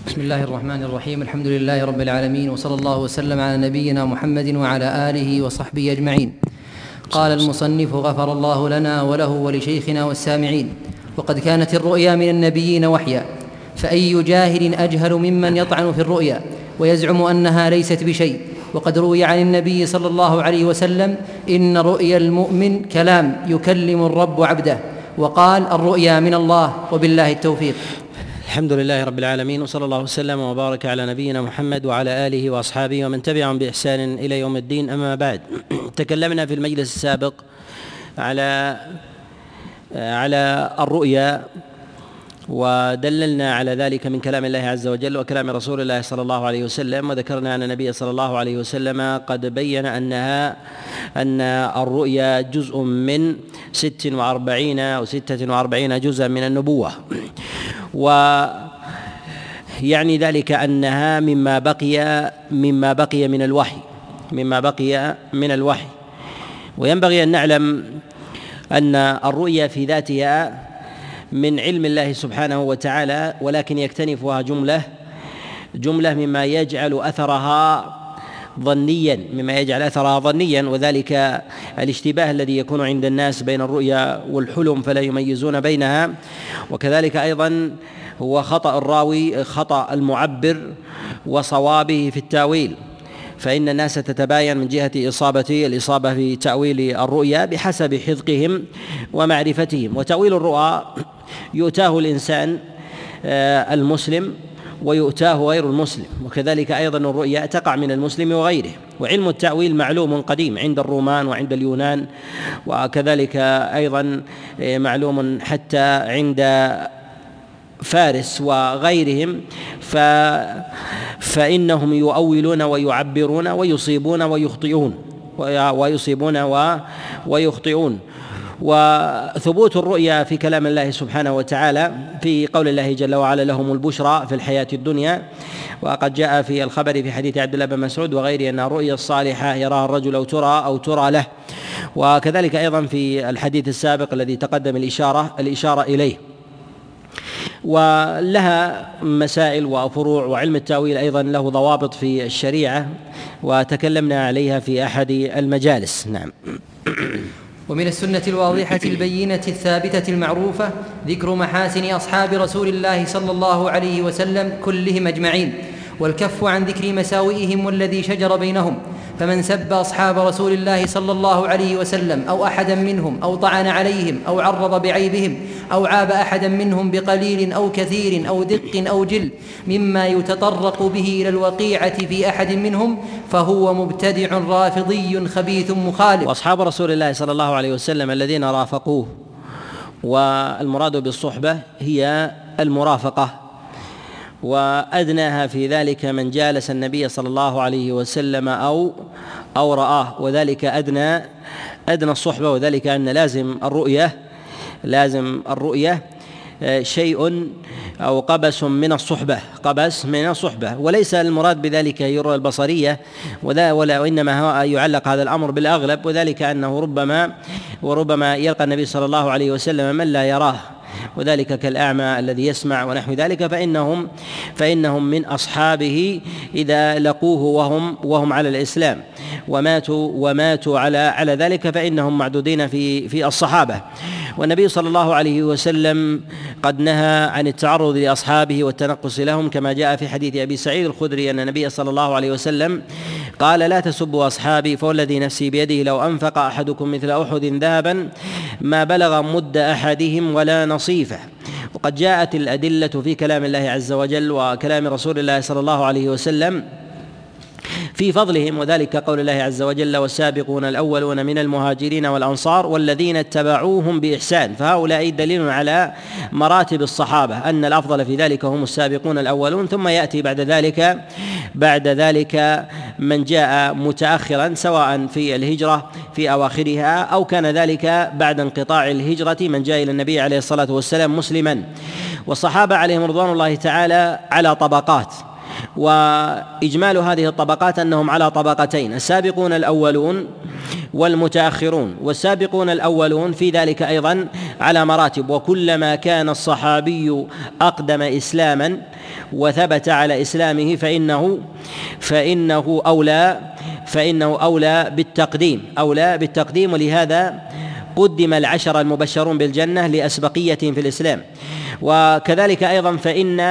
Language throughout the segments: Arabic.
بسم الله الرحمن الرحيم. الحمد لله رب العالمين، وصلى الله وسلم على نبينا محمد وعلى آله وصحبه أجمعين. قال المصنف: غفر الله لنا وله ولشيخنا والسامعين. وقد كانت الرؤيا من النبيين وحيا، فأي جاهل أجهل ممن يطعن في الرؤيا ويزعم أنها ليست بشيء. وقد روي عن النبي صلى الله عليه وسلم: إن رؤيا المؤمن كلام يكلم الرب عبده. وقال: الرؤيا من الله، وبالله التوفيق. الحمد لله رب العالمين، وصلى الله وسلم وبارك على نبينا محمد وعلى آله وأصحابه ومن تبعهم بإحسان إلى يوم الدين. أما بعد، تكلمنا في المجلس السابق على الرؤيا، ودللنا على ذلك من كلام الله عز وجل وكلام رسول الله صلى الله عليه وسلم، وذكرنا أن النبي صلى الله عليه وسلم قد بين أن الرؤيا جزء من 46 أو 46 جزءا من النبوة، ويعني ذلك أنها مما بقي من الوحي. وينبغي أن نعلم أن الرؤيا في ذاتها من علم الله سبحانه وتعالى، ولكن يكتنفها جملة مما يجعل أثرها ظنيا، وذلك الاشتباه الذي يكون عند الناس بين الرؤيا والحلم فلا يميزون بينها، وكذلك أيضا هو خطأ الراوي، خطأ المعبر وصوابه في التاويل، فإن الناس تتباين من جهة الإصابة في تأويل الرؤيا بحسب حذقهم ومعرفتهم. وتأويل الرؤى يؤتاه الإنسان المسلم ويؤتاه غير المسلم، وكذلك أيضا الرؤيا تقع من المسلم وغيره. وعلم التأويل معلوم قديم عند الرومان وعند اليونان، وكذلك أيضا معلوم حتى عند فارس وغيرهم، فإنهم يؤولون ويعبرون ويصيبون ويخطئون. وثبوت الرؤيا في كلام الله سبحانه وتعالى في قول الله جل وعلا: لهم البشرى في الحياة الدنيا. وقد جاء في الخبر في حديث عبد الله بن مسعود وغيره أن الرؤيا الصالحة يراها الرجل أو ترى له، وكذلك أيضا في الحديث السابق الذي تقدم الإشارة إليه. ولها مسائل وفروع، وعلم التأويل أيضا له ضوابط في الشريعة وتكلمنا عليها في أحد المجالس. نعم. ومن السنة الواضحة البينة الثابتة المعروفة ذكر محاسن أصحاب رسول الله صلى الله عليه وسلم كلهم أجمعين، والكف عن ذكر مساوئهم والذي شجر بينهم. فمن سب أصحاب رسول الله صلى الله عليه وسلم أو أحدا منهم أو طعن عليهم أو عرض بعيبهم أو عاب أحدا منهم بقليل أو كثير أو دق أو جل مما يتطرق به إلى الوقيعة في أحد منهم فهو مبتدع رافضي خبيث مخالف. وأصحاب رسول الله صلى الله عليه وسلم الذين رافقوه، والمراد بالصحبة هي المرافقة، وأدناها في ذلك من جالس النبي صلى الله عليه وسلم أو رآه، وذلك أدنى الصحبة، وذلك أن لازم الرؤية شيء أو قبس من الصحبة، وليس المراد بذلك هي الرؤية البصرية، وإنما يعلق هذا الأمر بالأغلب، وذلك أنه ربما يلقى النبي صلى الله عليه وسلم من لا يراه، وذلك كالأعمى الذي يسمع ونحو ذلك، فإنهم من أصحابه إذا لقوه وهم على الإسلام وماتوا على ذلك فإنهم معدودين في الصحابة. والنبي صلى الله عليه وسلم قد نهى عن التعرض لأصحابه والتنقص لهم، كما جاء في حديث أبي سعيد الخدري أن النبي صلى الله عليه وسلم قال: لا تسبوا أصحابي، فوالذي نفسي بيده لو أنفق أحدكم مثل أحد ذهبا ما بلغ مد أحدهم ولا نصيفه. وقد جاءت الأدلة في كلام الله عز وجل وكلام رسول الله صلى الله عليه وسلم في فضلهم، وذلك قول الله عز وجل: والسابقون الأولون من المهاجرين والأنصار والذين اتبعوهم بإحسان. فهؤلاء دليل على مراتب الصحابة، أن الأفضل في ذلك هم السابقون الأولون، ثم يأتي بعد ذلك من جاء متأخرا، سواء في الهجرة في أواخرها أو كان ذلك بعد انقطاع الهجرة، من جاء إلى النبي عليه الصلاة والسلام مسلما. والصحابة عليهم رضوان الله تعالى على طبقات، وإجمال هذه الطبقات أنهم على طبقتين: السابقون الأولون والمتأخرون. والسابقون الأولون في ذلك أيضا على مراتب، وكلما كان الصحابي أقدم إسلاما وثبت على إسلامه فإنه أولى بالتقديم، ولهذا قدم العشر المبشرون بالجنة لأسبقيتهم في الإسلام. وكذلك أيضا فإن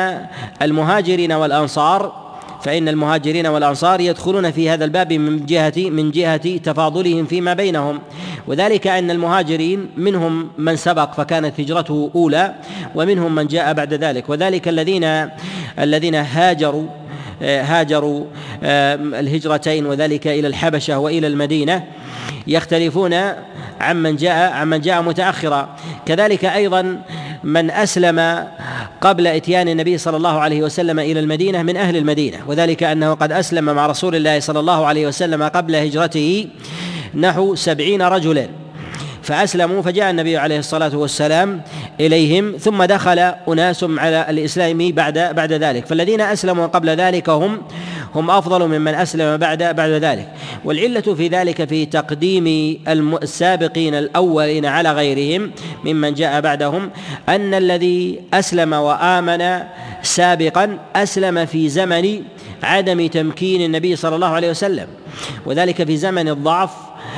المهاجرين والأنصار يدخلون في هذا الباب من جهة تفاضلهم فيما بينهم، وذلك أن المهاجرين منهم من سبق فكانت هجرته أولى، ومنهم من جاء بعد ذلك، وذلك الذين هاجروا الهجرتين، وذلك إلى الحبشة وإلى المدينة، يختلفون عمن جاء متأخرا. كذلك أيضا من أسلم قبل إتيان النبي صلى الله عليه وسلم إلى المدينة من أهل المدينة، وذلك أنه قد أسلم مع رسول الله صلى الله عليه وسلم قبل هجرته نحو 70 رجلا فأسلموا، فجاء النبي عليه الصلاة والسلام إليهم، ثم دخل أناس على الإسلام بعد ذلك، فالذين أسلموا قبل ذلك هم أفضل ممن أسلم بعد ذلك. والعلة في ذلك في تقديم السابقين الأولين على غيرهم ممن جاء بعدهم أن الذي أسلم وآمن سابقا أسلم في زمن عدم تمكين النبي صلى الله عليه وسلم، وذلك في زمن الضعف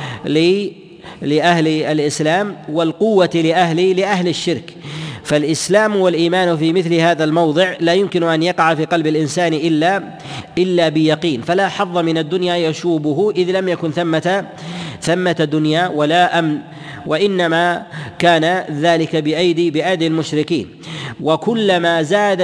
لأهل الإسلام والقوة لأهل الشرك. فالإسلام والإيمان في مثل هذا الموضع لا يمكن أن يقع في قلب الإنسان إلا بيقين، فلا حظ من الدنيا يشوبه إذ لم يكن ثمة دنيا ولا أمن، وإنما كان ذلك بأيدي المشركين. وكلما زاد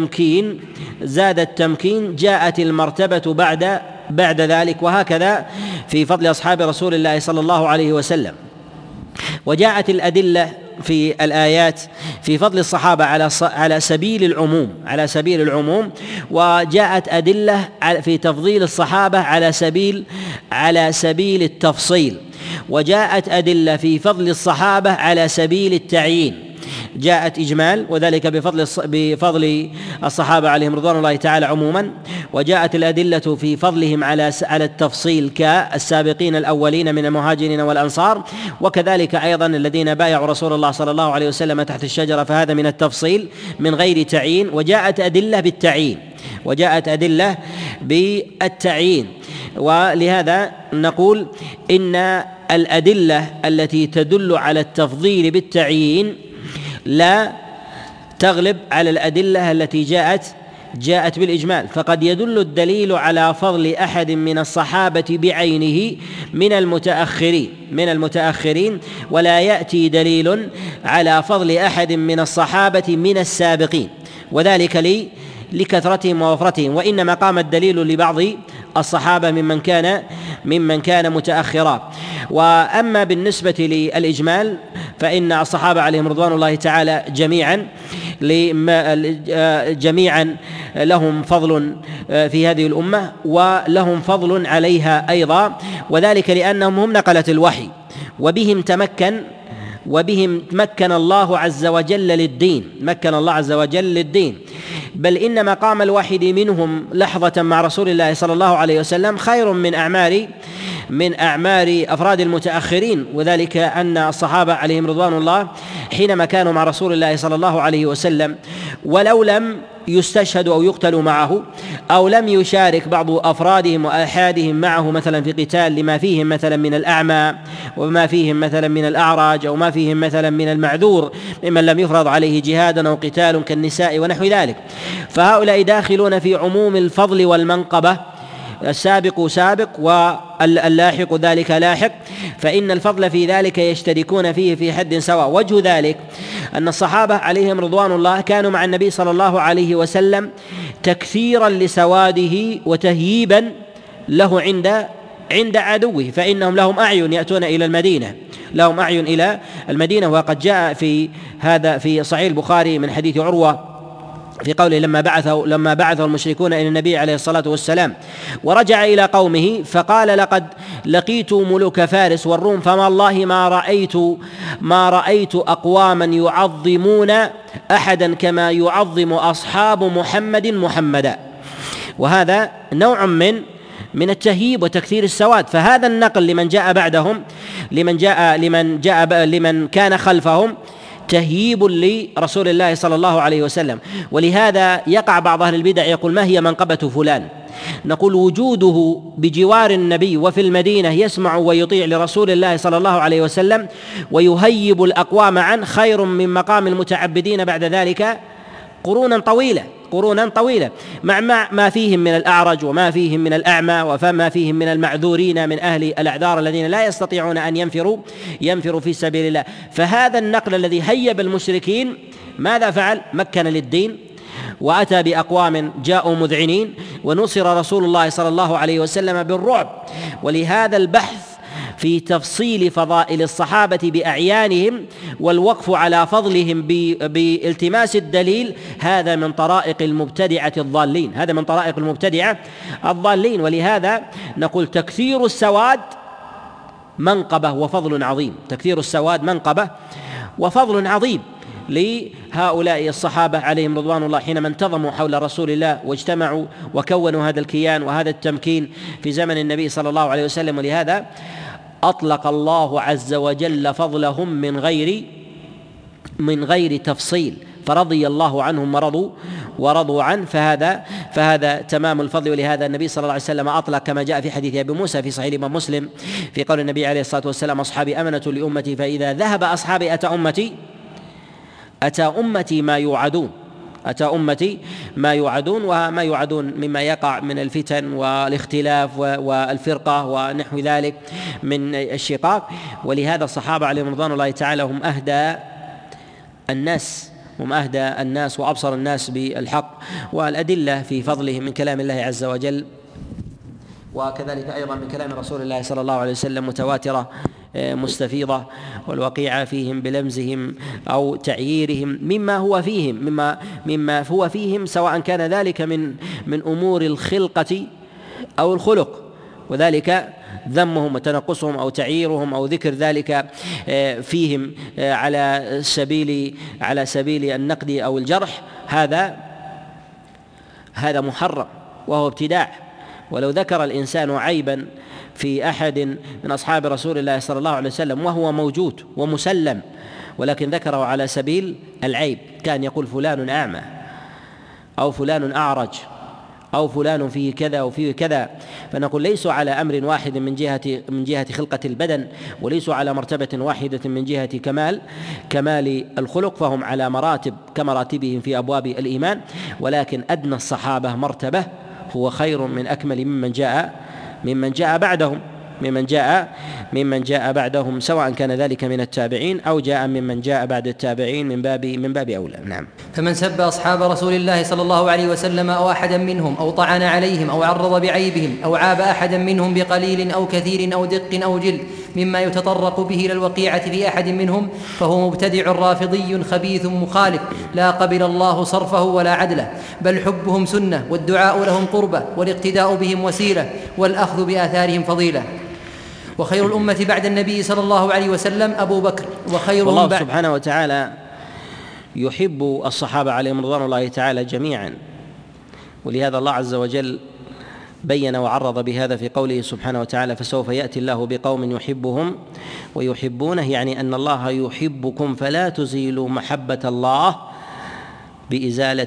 التمكين جاءت المرتبة بعد ذلك، وهكذا في فضل أصحاب رسول الله صلى الله عليه وسلم. وجاءت الأدلة في الآيات في فضل الصحابة على سبيل العموم، وجاءت أدلة في تفضيل الصحابة على سبيل التفصيل، وجاءت أدلة في فضل الصحابة على سبيل التعيين. جاءت إجمال وذلك بفضل الصحابة عليهم رضوان الله تعالى عموما، وجاءت الأدلة في فضلهم على التفصيل كالسابقين الأولين من المهاجرين والأنصار، وكذلك أيضا الذين بايعوا رسول الله صلى الله عليه وسلم تحت الشجرة، فهذا من التفصيل من غير تعيين. وجاءت أدلة بالتعيين، ولهذا نقول إن الأدلة التي تدل على التفضيل بالتعيين لا تغلب على الأدلة التي جاءت بالإجمال، فقد يدل الدليل على فضل أحد من الصحابة بعينه من المتأخرين، ولا يأتي دليل على فضل أحد من الصحابة من السابقين، وذلك لكثرتهم ووفرتهم، وإنما قام الدليل لبعض الصحابة ممن كان متأخرا. وأما بالنسبة للإجمال فإن الصحابة عليهم رضوان الله تعالى جميعا لهم فضل في هذه الأمة، ولهم فضل عليها أيضا، وذلك لأنهم هم نقلة الوحي، وبهم مكن الله عز وجل للدين، بل إن مقام الواحد منهم لحظة مع رسول الله صلى الله عليه وسلم خير من أعمار أفراد المتأخرين، وذلك أن الصحابة عليهم رضوان الله حينما كانوا مع رسول الله صلى الله عليه وسلم ولو لم يستشهدوا أو يقتلوا معه، أو لم يشارك بعض أفرادهم وآحادهم معه مثلا في قتال لما فيهم مثلا من الأعمى، وما فيهم مثلا من الأعرج، أو ما فيهم مثلا من المعذور ممن لم يفرض عليه جهاد أو قتال كالنساء ونحو ذلك، فهؤلاء داخلون في عموم الفضل والمنقبة، السابق سابق واللاحق ذلك لاحق، فإن الفضل في ذلك يشتركون فيه في حد سواء. وجه ذلك أن الصحابة عليهم رضوان الله كانوا مع النبي صلى الله عليه وسلم تكثيرا لسواده وتهييبا له عند عدوه، فإنهم لهم أعين يأتون إلى المدينة، وقد جاء في هذا في صحيح البخاري من حديث عروة في قوله لما بعثه المشركون إلى النبي عليه الصلاة والسلام ورجع إلى قومه فقال لقد لقيت ملوك فارس والروم فما الله ما رأيت أقواما يعظمون أحدا كما يعظم أصحاب محمدا. وهذا نوع من التهييب وتكثير السواد. فهذا النقل لمن جاء بعدهم لمن كان خلفهم تهييب لرسول الله صلى الله عليه وسلم. ولهذا يقع بعض أهل البدع يقول: ما هي منقبة فلان؟ نقول: وجوده بجوار النبي وفي المدينة يسمع ويطيع لرسول الله صلى الله عليه وسلم ويهيب الأقوام عنه خير من مقام المتعبدين بعد ذلك قرونا طويلة مع ما فيهم من الأعرج وما فيهم من الأعمى وما فيهم من المعذورين من أهل الأعذار الذين لا يستطيعون أن ينفروا في سبيل الله. فهذا النقل الذي هيب المشركين ماذا فعل؟ مكن للدين وأتى بأقوام جاءوا مذعنين، ونصر رسول الله صلى الله عليه وسلم بالرعب. ولهذا البحث في تفصيل فضائل الصحابة بأعيانهم والوقف على فضلهم بالتماس الدليل هذا من طرائق المبتدعة الضالين. ولهذا نقول: تكثير السواد منقبة وفضل عظيم لهؤلاء الصحابة عليهم رضوان الله حينما انتظموا حول رسول الله واجتمعوا وكونوا هذا الكيان وهذا التمكين في زمن النبي صلى الله عليه وسلم. ولهذا أطلق الله عز وجل فضلهم من غير تفصيل، فرضي الله عنهم ورضوا عنه، فهذا تمام الفضل. ولهذا النبي صلى الله عليه وسلم أطلق كما جاء في حديث أبي موسى في صحيح الإمام مسلم في قول النبي عليه الصلاة والسلام: أصحابي أمنة لأمتي، فإذا ذهب أصحابي أتى أمتي ما يوعدون. وما يوعدون مما يقع من الفتن والاختلاف والفرقة ونحو ذلك من الشقاق. ولهذا الصحابة عليهم رضوان الله تعالى هم أهدى الناس وأبصر الناس بالحق. والأدلة في فضلهم من كلام الله عز وجل وكذلك أيضا من كلام رسول الله صلى الله عليه وسلم متواترة مستفيضة، والوقيعة فيهم بلمزهم أو تعييرهم مما هو فيهم سواء كان ذلك من أمور الخلقة أو الخلق، وذلك ذمهم وتنقصهم أو تعييرهم أو ذكر ذلك فيهم على سبيل النقد أو الجرح، هذا محرم وهو ابتداع. ولو ذكر الإنسان عيبا في أحد من أصحاب رسول الله صلى الله عليه وسلم وهو موجود ومسلم، ولكن ذكره على سبيل العيب، كان يقول: فلان أعمى أو فلان أعرج أو فلان فيه كذا وفيه كذا، فنقول: ليسوا على أمر واحد من جهة خلقة البدن، وليسوا على مرتبة واحدة من جهة كمال الخلق، فهم على مراتب كمراتبهم في أبواب الإيمان. ولكن أدنى الصحابة مرتبة هو خير من أكمل ممن جاء بعدهم سواء كان ذلك من التابعين أو جاء ممن جاء بعد التابعين من باب أولى. نعم. فمن سب أصحاب رسول الله صلى الله عليه وسلم أو أحدا منهم أو طعن عليهم أو عرض بعيبهم أو عاب أحدا منهم بقليل أو كثير أو دق أو جل مما يتطرق به إلى الوقيعة في أحد منهم فهو مبتدع رافضي خبيث مخالف، لا قبل الله صرفه ولا عدله، بل حبهم سنة والدعاء لهم قربة والاقتداء بهم وسيلة والأخذ بآثارهم فضيلة. وخير الأمة بعد النبي صلى الله عليه وسلم أبو بكر، وخيرهم الله سبحانه وتعالى يحب الصحابة عليهم رضوان الله تعالى جميعا، ولهذا الله عز وجل بين وعرض بهذا في قوله سبحانه وتعالى: فسوف يأتي الله بقوم يحبهم ويحبونه، يعني أن الله يحبكم فلا تزيلوا محبة الله بإزالة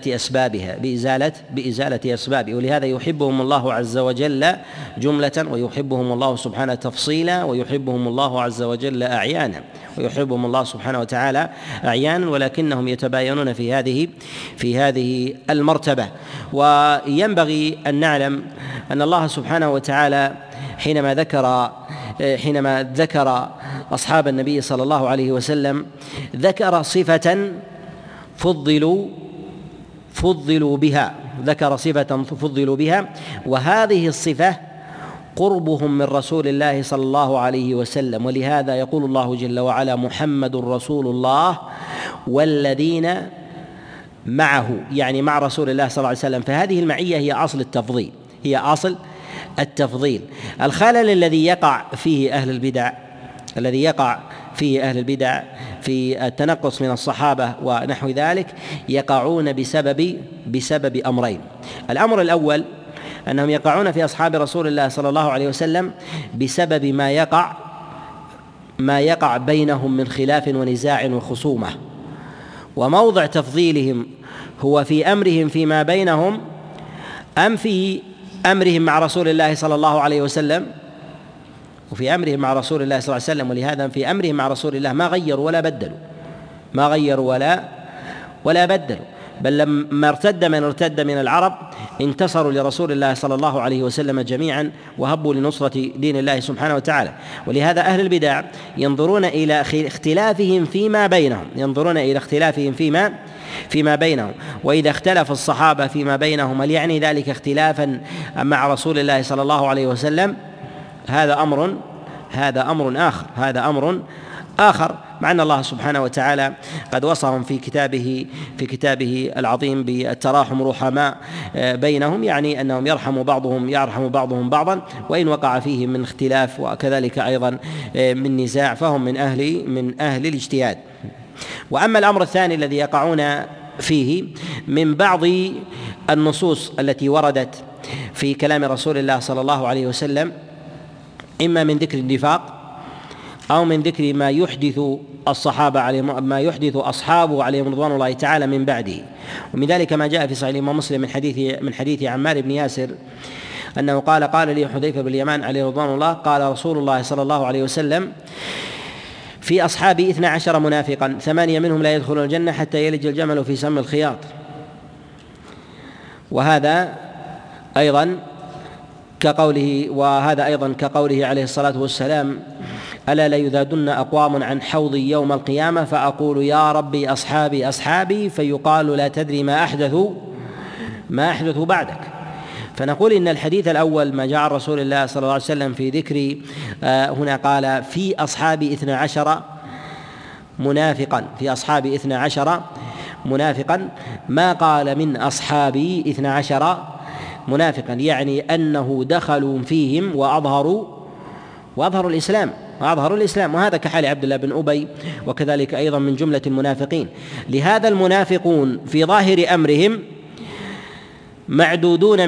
أسبابه. ولهذا يحبهم الله عز وجل جملة، ويحبهم الله سبحانه تفصيلا، ويحبهم الله عز وجل أعيانا، ويحبهم الله سبحانه وتعالى أعيانا، ولكنهم يتباينون في هذه المرتبة. وينبغي أن نعلم أن الله سبحانه وتعالى حينما ذكر أصحاب النبي صلى الله عليه وسلم ذكر صفة فضلوا بها، وهذه الصفة قربهم من رسول الله صلى الله عليه وسلم. ولهذا يقول الله جل وعلا: محمد رسول الله والذين معه، يعني مع رسول الله صلى الله عليه وسلم. فهذه المعية هي أصل التفضيل. الخلل الذي يقع فيه أهل البدع في التنقص من الصحابة ونحو ذلك يقعون بسبب أمرين. الأمر الأول أنهم يقعون في أصحاب رسول الله صلى الله عليه وسلم بسبب ما يقع بينهم من خلاف ونزاع وخصومة، وموضع تفضيلهم هو في أمرهم فيما بينهم أم في أمرهم مع رسول الله صلى الله عليه وسلم. وفي أمرهم مع رسول الله صلى الله عليه وسلم، ولهذا في أمرهم مع رسول الله ما غيروا ولا بدلوا، بل لما ارتد من ارتد من العرب انتصروا لرسول الله صلى الله عليه وسلم جميعا وهبوا لنصرة دين الله سبحانه وتعالى. ولهذا أهل البدع ينظرون إلى اختلافهم فيما بينهم، وإذا اختلف الصحابة فيما بينهم هل يعني ذلك اختلافا مع رسول الله صلى الله عليه وسلم؟ هذا أمر آخر، مع أن الله سبحانه وتعالى قد وصفهم في كتابه العظيم بالتراحم رحماء بينهم، يعني أنهم يرحم بعضهم بعضا، وإن وقع فيهم من اختلاف وكذلك أيضا من نزاع فهم من أهل الاجتهاد. وأما الأمر الثاني الذي يقعون فيه من بعض النصوص التي وردت في كلام رسول الله صلى الله عليه وسلم، إما من ذكر النفاق أو من ذكر ما يحدث أصحابه عليهم رضوان الله تعالى من بعده. ومن ذلك ما جاء في صحيح الإمام مسلم من حديث عمار بن ياسر أنه قال لي حذيفة بن اليمان عليه رضوان الله: قال رسول الله صلى الله عليه وسلم: في أصحابي 12 منافقا 8 منهم لا يدخلون الجنة حتى يلج الجمل في سم الخياط. وهذا أيضا كقوله عليه الصلاة والسلام: ألا لا يذادن أقوام عن حوضي يوم القيامة فأقول يا ربي أصحابي أصحابي، فيقال لا تدري ما أحدث بعدك. فنقول إن الحديث الأول ما جاء عن رسول الله صلى الله عليه وسلم في ذكر هنا قال في أصحابي 12 منافقا، ما قال من أصحابي 12 منافقا، يعني أنه دخلوا فيهم وأظهروا الإسلام، وهذا كحال عبد الله بن أبي وكذلك أيضا من جملة المنافقين. لهذا المنافقون في ظاهر أمرهم معدودون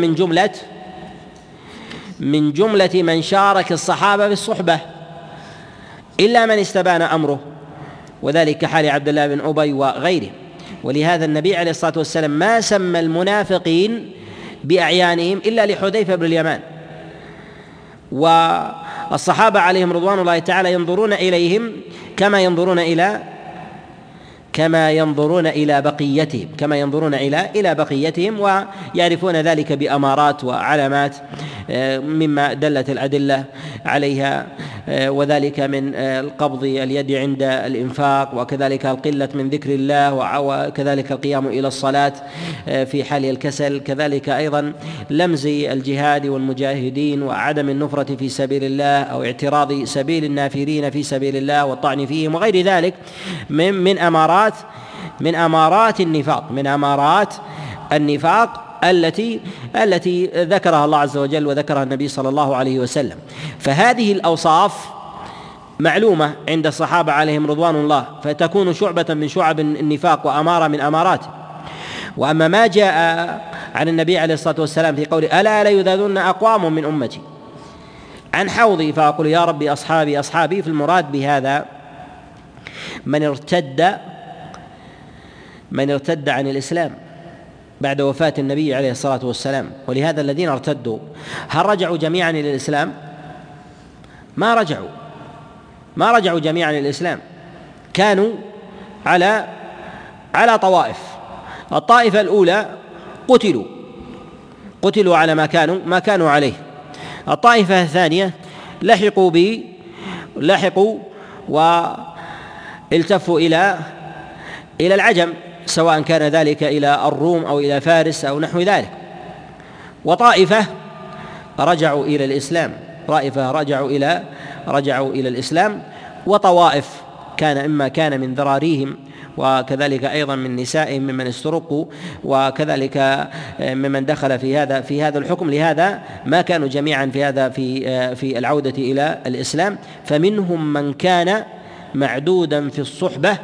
من جملة من شارك الصحابة بالصحبة إلا من استبان أمره، وذلك كحال عبد الله بن أبي وغيره. ولهذا النبي عليه الصلاة والسلام ما سمى المنافقين بأعيانهم إلا لحذيفة بن اليمان، والصحابة عليهم رضوان الله تعالى ينظرون إليهم كما ينظرون إلى بقيتهم ويعرفون ذلك بأمارات وعلامات مما دلت الأدلة عليها، وذلك من القبض اليد عند الإنفاق، وكذلك القلة من ذكر الله، وكذلك القيام إلى الصلاة في حال الكسل، كذلك أيضا لمز الجهاد والمجاهدين وعدم النفرة في سبيل الله أو اعتراض سبيل النافرين في سبيل الله والطعن فيهم وغير ذلك من أمارات النفاق التي ذكرها الله عز وجل وذكرها النبي صلى الله عليه وسلم. فهذه الأوصاف معلومة عند الصحابة عليهم رضوان الله، فتكون شعبة من شعب النفاق وأمارة من أماراته. وأما ما جاء عن النبي عليه الصلاة والسلام في قوله: ألا لا يذادن أقوام من أمتي عن حوضي فأقول يا ربي أصحابي أصحابي، في المراد بهذا من ارتد عن الإسلام بعد وفاة النبي عليه الصلاة والسلام. ولهذا الذين ارتدوا هل رجعوا جميعا إلى الإسلام؟ ما رجعوا جميعا إلى الإسلام، كانوا على طوائف. الطائفة الأولى قتلوا على ما كانوا عليه. الطائفة الثانية لحقوا والتفوا إلى العجم، سواء كان ذلك إلى الروم أو إلى فارس أو نحو ذلك. وطائفة رجعوا إلى الإسلام، رجعوا إلى الإسلام. وطوائف كان من ذراريهم وكذلك أيضا من نسائهم ممن استرقوا، وكذلك ممن دخل في هذا الحكم. لهذا ما كانوا جميعا في العودة إلى الإسلام، فمنهم من كان معدودا في الصحبة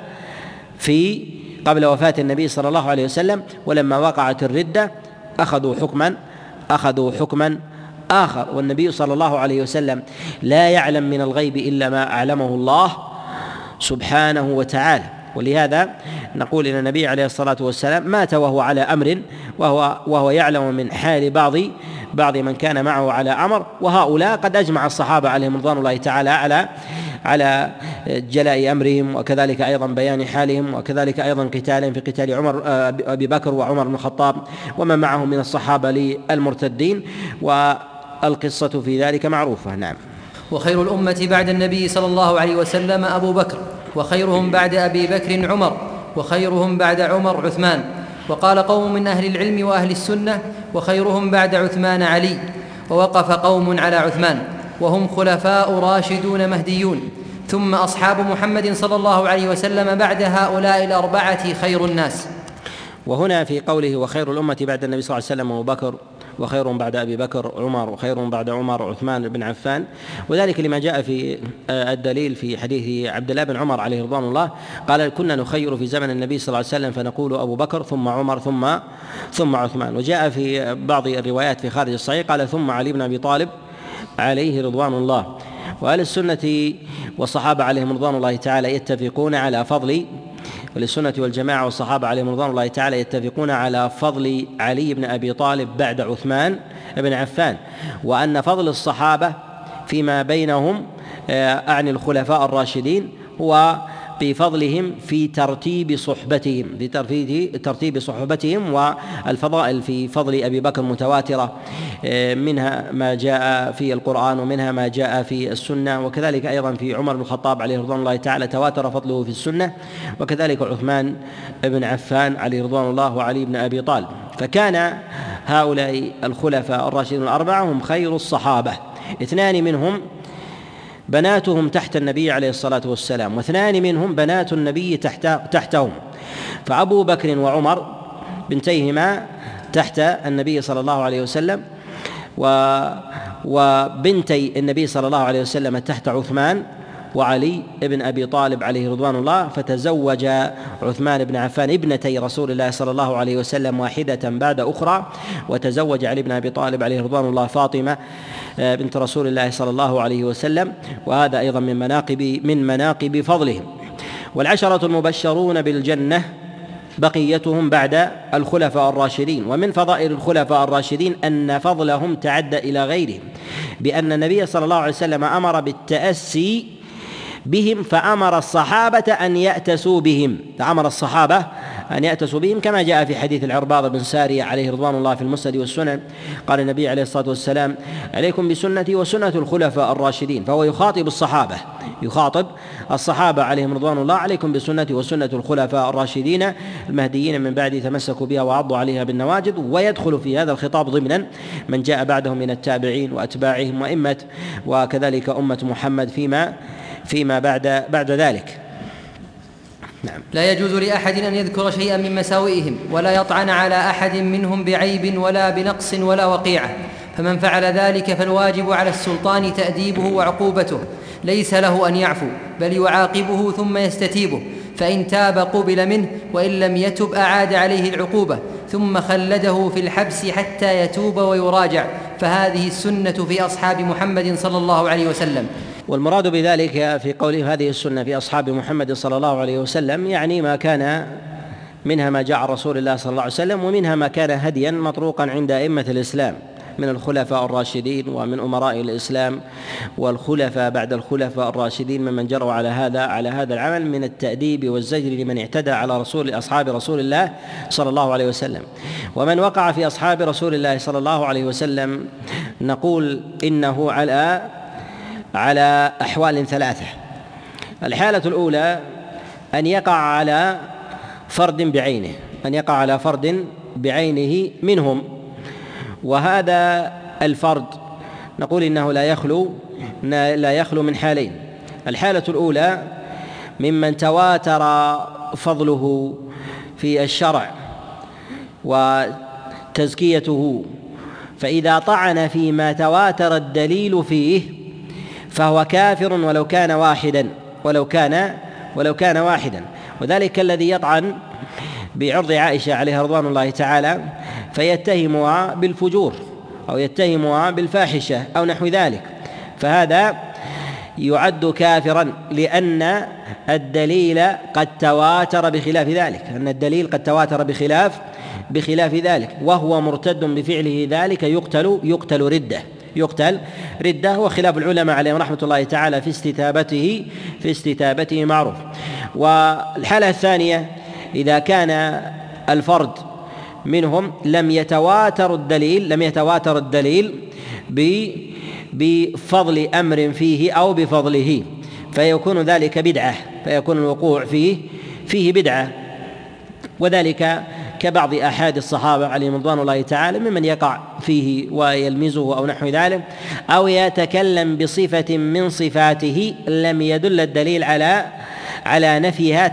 قبل وفاة النبي صلى الله عليه وسلم، ولما وقعت الردة أخذوا أخذوا حكما آخر، والنبي صلى الله عليه وسلم لا يعلم من الغيب إلا ما أعلمه الله سبحانه وتعالى. ولهذا نقول إن النبي عليه الصلاة والسلام مات وهو على أمر، وهو يعلم من حال بعض من كان معه على أمر، وهؤلاء قد أجمع الصحابة عليهم رضوان الله تعالى على جلاء أمرهم، وكذلك أيضا بيان حالهم، وكذلك أيضا قتالهم في قتال أبي بكر وعمر بن الخطاب ومن معهم من الصحابة للمرتدين، والقصة في ذلك معروفة. نعم. وخير الأمة بعد النبي صلى الله عليه وسلم أبو بكر، وخيرهم بعد أبي بكر عمر، وخيرهم بعد عمر عثمان. وقال قوم من أهل العلم وأهل السنة: وخيرهم بعد عثمان علي. ووقف قوم على عثمان، وهم خلفاء راشدون مهديون، ثم أصحاب محمد صلى الله عليه وسلم بعد هؤلاء الأربعة خير الناس. وهنا في قوله وخير الأمة بعد النبي صلى الله عليه وسلم أبو بكر، وخير بعد أبي بكر عمر، وخير بعد عمر عثمان بن عفان، وذلك لما جاء في الدليل في حديث عبد الله بن عمر عليه رضوان الله قال: كنا نخير في زمن النبي صلى الله عليه وسلم فنقول أبو بكر ثم عمر ثم عثمان. وجاء في بعض الروايات في خارج الصحيح قال: ثم علي بن أبي طالب عليه رضوان الله. وأهل السنة والصحابة عليهم رضوان الله تعالى يتفقون على فضل، وللسنة والجماعة والصحابة عليهم رضوان الله تعالى يتفقون على فضل علي بن أبي طالب بعد عثمان بن عفان، وأن فضل الصحابة فيما بينهم أعني الخلفاء الراشدين هو بفضلهم في ترتيب صحبتهم، والفضائل في فضل أبي بكر متواترة، منها ما جاء في القرآن ومنها ما جاء في السنة، وكذلك أيضا في عمر بن الخطاب عليه رضوان الله تعالى تواتر فضله في السنة، وكذلك عثمان بن عفان عليه رضوان الله وعلي بن أبي طالب. فكان هؤلاء الخلفاء الراشدون الأربعة هم خير الصحابة، 2 منهم بناتهم تحت النبي عليه الصلاة والسلام، و2 منهم بنات النبي تحتهم، فأبو بكر وعمر بنتيهما تحت النبي صلى الله عليه وسلم، وبنتي النبي صلى الله عليه وسلم تحت عثمان وعلي بن أبي طالب عليه رضوان الله. فتزوج عثمان بن عفان ابنتي رسول الله صلى الله عليه وسلم واحدة بعد أخرى، وتزوج علي بن أبي طالب عليه رضوان الله فاطمة بنت رسول الله صلى الله عليه وسلم، وهذا أيضا من مناقب فضلهم. والعشرة المبشرون بالجنة بقيتهم بعد الخلفاء الراشدين. ومن فضائل الخلفاء الراشدين أن فضلهم تعدى إلى غيرهم، بأن النبي صلى الله عليه وسلم أمر بالتأسي بهم، فأمر الصحابة أن يأتسوا بهم، كما جاء في حديث العرباض بن سارية عليه رضوان الله في المسند والسنن. قال النبي عليه الصلاة والسلام: عليكم بسنتي وسنة الخلفاء الراشدين. فهو يخاطب الصحابة عليهم رضوان الله: عليكم بسنتي وسنة الخلفاء الراشدين المهديين من بعد تمسكوا بها وعضوا عليها بالنواجذ. ويدخل في هذا الخطاب ضمنا من جاء بعدهم من التابعين وأتباعهم وإمة، وكذلك أمة محمد فيما بعد ذلك. نعم. لا يجوز لأحد أن يذكر شيئا من مساوئهم، ولا يطعن على أحد منهم بعيب ولا بنقص ولا وقيعة، فمن فعل ذلك فالواجب على السلطان تأديبه وعقوبته، ليس له أن يعفو، بل يعاقبه ثم يستتيبه، فإن تاب قبل منه، وإن لم يتب أعاد عليه العقوبة، ثم خلده في الحبس حتى يتوب ويراجع. فهذه السنة في أصحاب محمد صلى الله عليه وسلم. والمراد بذلك في قوله هذه السنة في أصحاب محمد صلى الله عليه وسلم يعني ما كان منها ما جاء عن رسول الله صلى الله عليه وسلم، ومنها ما كان هديا مطروقا عند أئمة الإسلام من الخلفاء الراشدين ومن أمراء الإسلام، والخلفاء بعد الخلفاء الراشدين ممن جروا على هذا العمل من التأديب والزجر لمن اعتدى على أصحاب رسول الله صلى الله عليه وسلم. ومن وقع في أصحاب رسول الله صلى الله عليه وسلم نقول إنه على أحوال 3. الحالة الأولى أن يقع على فرد بعينه منهم، وهذا الفرد نقول إنه لا يخلو من حالين. الحالة الأولى ممن تواتر فضله في الشرع وتزكيته، فإذا طعن فيما تواتر الدليل فيه فهو كافر ولو كان واحدا. وذلك الذي يطعن بعرض عائشة عليها رضوان الله تعالى فيتهمها بالفجور أو يتهمها بالفاحشة أو نحو ذلك، فهذا يعد كافرا، لأن الدليل قد تواتر بخلاف ذلك، أن الدليل قد تواتر بخلاف ذلك، وهو مرتد بفعله ذلك يقتل ردة، وخلاف العلماء عليهم رحمة الله تعالى في استتابته معروف. والحالة الثانية إذا كان الفرد منهم لم يتواتر الدليل بفضل أمر فيه أو بفضله، فيكون ذلك بدعة، فيكون الوقوع فيه بدعة، وذلك كبعض أحد الصحابة عليهم رضوان الله تعالى ممن يقع فيه ويلمزه أو نحو ذلك، أو يتكلم بصفة من صفاته لم يدل الدليل على نفيها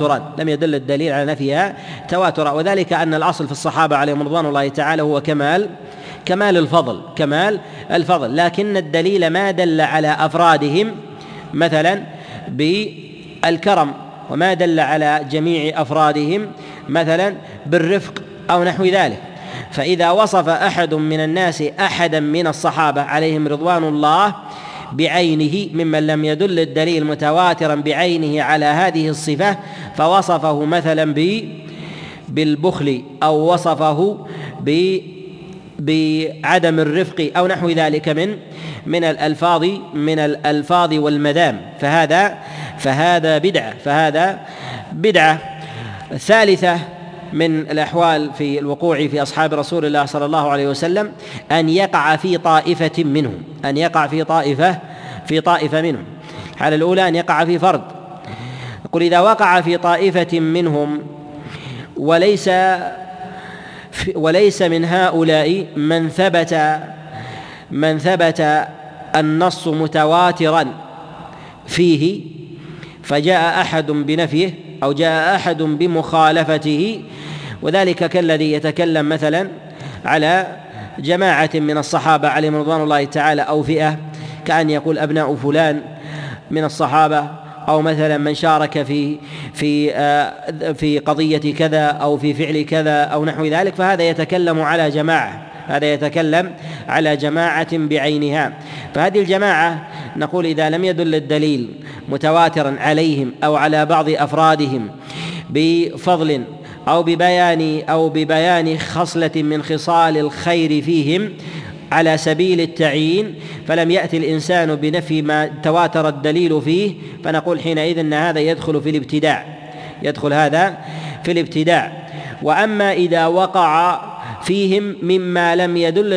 تواترا، وذلك أن الأصل في الصحابة عليهم رضوان الله تعالى هو كمال الفضل، لكن الدليل ما دل على أفرادهم مثلا بالكرم، وما دل على جميع أفرادهم مثلا بالرفق أو نحو ذلك. فإذا وصف أحد من الناس أحدا من الصحابة عليهم رضوان الله بعينه ممن لم يدل الدليل متواترا بعينه على هذه الصفة، فوصفه مثلا بالبخل أو وصفه بعدم الرفق أو نحو ذلك من الألفاظ والمذام، فهذا بدعة. ثالثة من الأحوال في الوقوع في أصحاب رسول الله صلى الله عليه وسلم أن يقع في طائفة منهم، في طائفة منهم. الحالة الأولى أن يقع في فرد، يقول إذا وقع في طائفة منهم وليس من هؤلاء من ثبت النص متواترا فيه، فجاء أحد بنفيه أو جاء أحد بمخالفته، وذلك كالذي يتكلم مثلا على جماعة من الصحابة عليهم رضوان الله تعالى أو فئة، كأن يقول أبناء فلان من الصحابة، أو مثلا من شارك في قضية كذا أو في فعل كذا أو نحو ذلك، فهذا يتكلم على جماعة بعينها. فهذه الجماعة نقول إذا لم يدل الدليل متواترا عليهم أو على بعض أفرادهم بفضل أو ببيان خصلة من خصال الخير فيهم على سبيل التعيين، فلم يأتي الإنسان بنفي ما تواتر الدليل فيه، فنقول حينئذ أن هذا يدخل في الابتداع. وأما إذا وقع فيهم مما لم يدل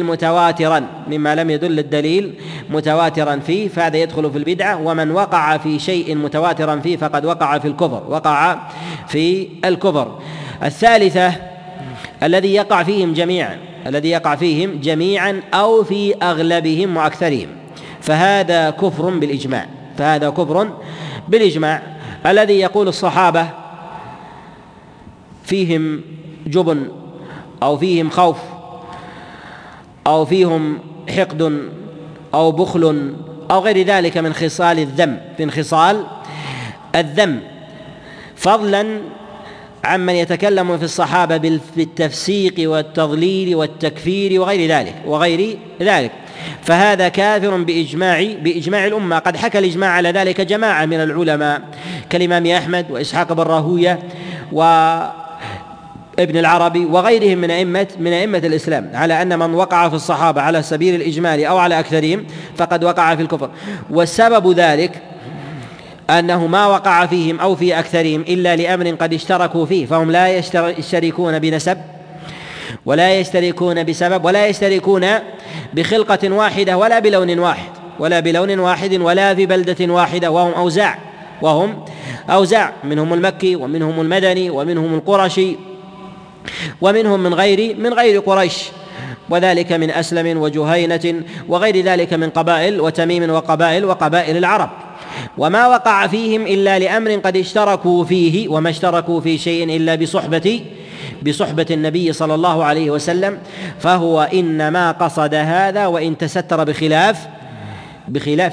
الدليل متواترا فيه، فهذا يدخل في البدعة. ومن وقع في شيء متواترا فيه فقد وقع في الكفر. الثالثة الذي يقع فيهم جميعا أو في أغلبهم وأكثرهم، فهذا كفر بالإجماع. الذي يقول الصحابة فيهم جبن أو فيهم خوف أو فيهم حقد أو بخل أو غير ذلك من خصال الذم، فضلا عمن يتكلم في الصحابة بالتفسيق والتضليل والتكفير وغير ذلك، فهذا كافر بإجماع الأمة. قد حكى الإجماع على ذلك جماعة من العلماء كالإمام أحمد وإسحاق بن راهوية وابن العربي وغيرهم من أئمة الإسلام، على أن من وقع في الصحابة على سبيل الإجمال أو على أكثرهم فقد وقع في الكفر. والسبب ذلك أنه ما وقع فيهم أو في أكثرهم إلا لأمر قد اشتركوا فيه، فهم لا يشتركون بنسب ولا يشتركون بسبب ولا يشتركون بخلقة واحدة ولا بلون واحد ولا في بلدة واحدة، وهم أوزاع منهم المكي ومنهم المدني ومنهم القرشي ومنهم من غير قريش، وذلك من أسلم وجهينة وغير ذلك من قبائل وتميم وقبائل العرب. وما وقع فيهم إلا لأمر قد اشتركوا فيه، وما اشتركوا في شيء إلا بصحبة النبي صلى الله عليه وسلم، فهو إنما قصد هذا وإن تستر بخلاف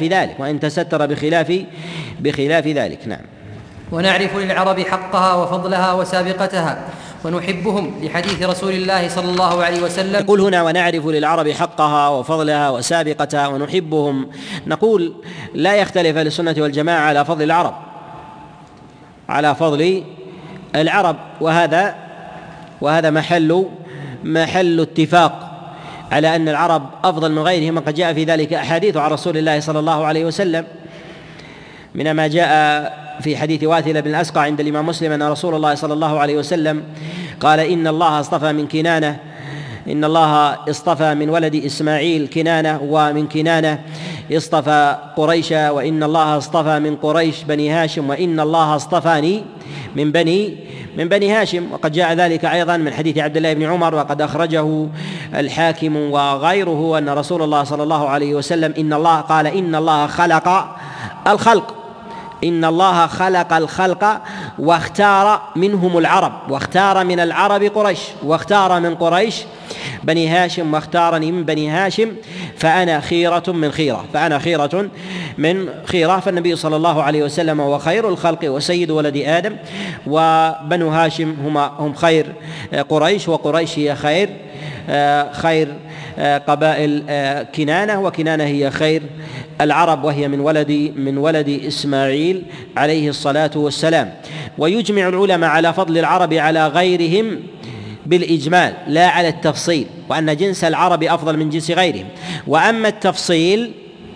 ذلك. نعم. ونعرف للعرب حقها وفضلها وسابقتها، ونحبهم لحديث رسول الله صلى الله عليه وسلم. يقول هنا: ونعرف للعرب حقها وفضلها وسابقتها ونحبهم. نقول لا يختلف أهل السنة والجماعة على فضل العرب، على فضل العرب، وهذا محل اتفاق على أن العرب أفضل من غيرهم، وقد جاء في ذلك أحاديث عن رسول الله صلى الله عليه وسلم، من ما جاء في حديث واثلة بن الأسقع عند الإمام مسلم أن رسول الله صلى الله عليه وسلم قال: إن الله اصطفى من كنانة، إن الله اصطفى من ولد إسماعيل كنانة، ومن كنانة اصطفى قريشا، وإن الله اصطفى من قريش بني هاشم، وإن الله اصطفاني من بني هاشم. وقد جاء ذلك أيضا من حديث عبد الله بن عمر، وقد أخرجه الحاكم وغيره، أن رسول الله صلى الله عليه وسلم قال: إن الله خلق الخلق، إن الله خلق الخلق واختار منهم العرب، واختار من العرب قريش، واختار من قريش بني هاشم، واختارني من بني هاشم، فأنا خيرة من خيرة، فأنا خيرة من خيرة. فالنبي صلى الله عليه وسلم هو خير الخلق وسيد ولد آدم، وبنو هاشم هم خير قريش، وقريش هي خير قبائل كنانة، وكنانة هي خير العرب، وهي من ولد إسماعيل عليه الصلاة والسلام. ويجمع العلماء على فضل العرب على غيرهم بالإجمال لا على التفصيل، وأن جنس العرب أفضل من جنس غيرهم. وأما التفصيل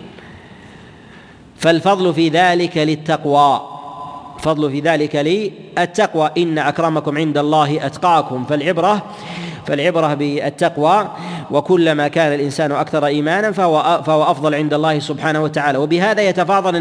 فالفضل في ذلك للتقوى، فضل في ذلك للتقوى، إن أكرمكم عند الله أتقاكم، فالعبرة بالتقوى، وكلما كان الإنسان أكثر إيمانا فهو أفضل عند الله سبحانه وتعالى. وبهذا يتفاضل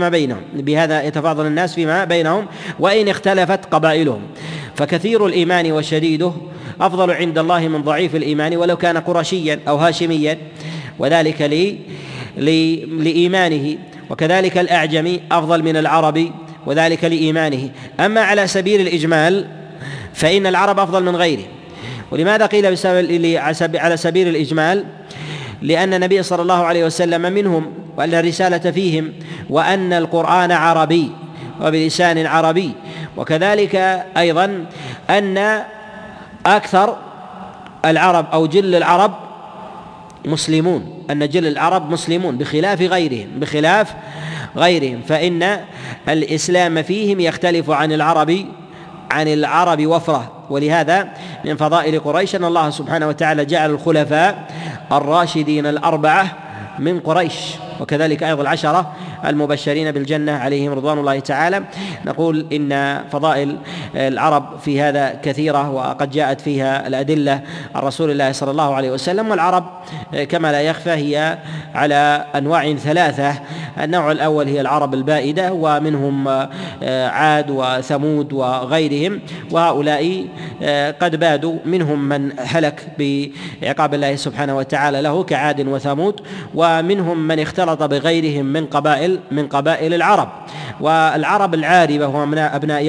الناس فيما بينهم وإن اختلفت قبائلهم، فكثير الإيمان وشديده أفضل عند الله من ضعيف الإيمان ولو كان قرشيا أو هاشميا، وذلك لإيمانه. وكذلك الأعجمي أفضل من العربي، وذلك لإيمانه. أما على سبيل الإجمال فإن العرب أفضل من غيره. ولماذا قيل على سبيل الإجمال؟ لأن النبي صلى الله عليه وسلم منهم، وأن الرسالة فيهم، وأن القرآن عربي وبلسان عربي. وكذلك أيضا أن أكثر العرب أو جل العرب مسلمون، أن جل العرب مسلمون بخلاف غيرهم، فإن الإسلام فيهم يختلف عن العرب وفرة. ولهذا من فضائل قريش أن الله سبحانه وتعالى جعل الخلفاء الراشدين الأربعة من قريش، وكذلك أيضا العشرة المبشرين بالجنة عليهم رضوان الله تعالى. نقول إن فضائل العرب في هذا كثيرة، وقد جاءت فيها الأدلة عن رسول الله صلى الله عليه وسلم. والعرب كما لا يخفى هي على أنواع ثلاثة. النوع الأول هي العرب البائدة، ومنهم عاد وثمود وغيرهم، وهؤلاء قد بادوا، منهم من هلك بعقاب الله سبحانه وتعالى له كعاد وثمود، ومنهم من اختلط بغيرهم من قبائل العرب. والعرب العاربة هم أبناء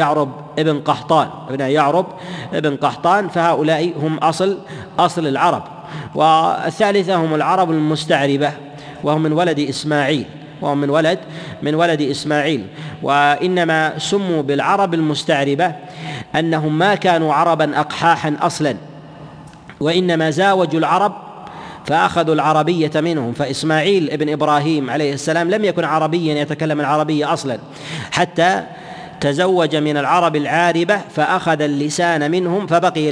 يعرب ابن قحطان، فهؤلاء هم أصل العرب. والثالثة هم العرب المستعربة، وهم من ولد إسماعيل، وإنما سموا بالعرب المستعربة أنهم ما كانوا عربا أقحاحا أصلا، وإنما زاوجوا العرب فأخذوا العربية منهم. فإسماعيل ابن إبراهيم عليه السلام لم يكن عربيا يتكلم العربية أصلا، حتى تزوج من العرب العاربة فأخذ اللسان منهم، فبقي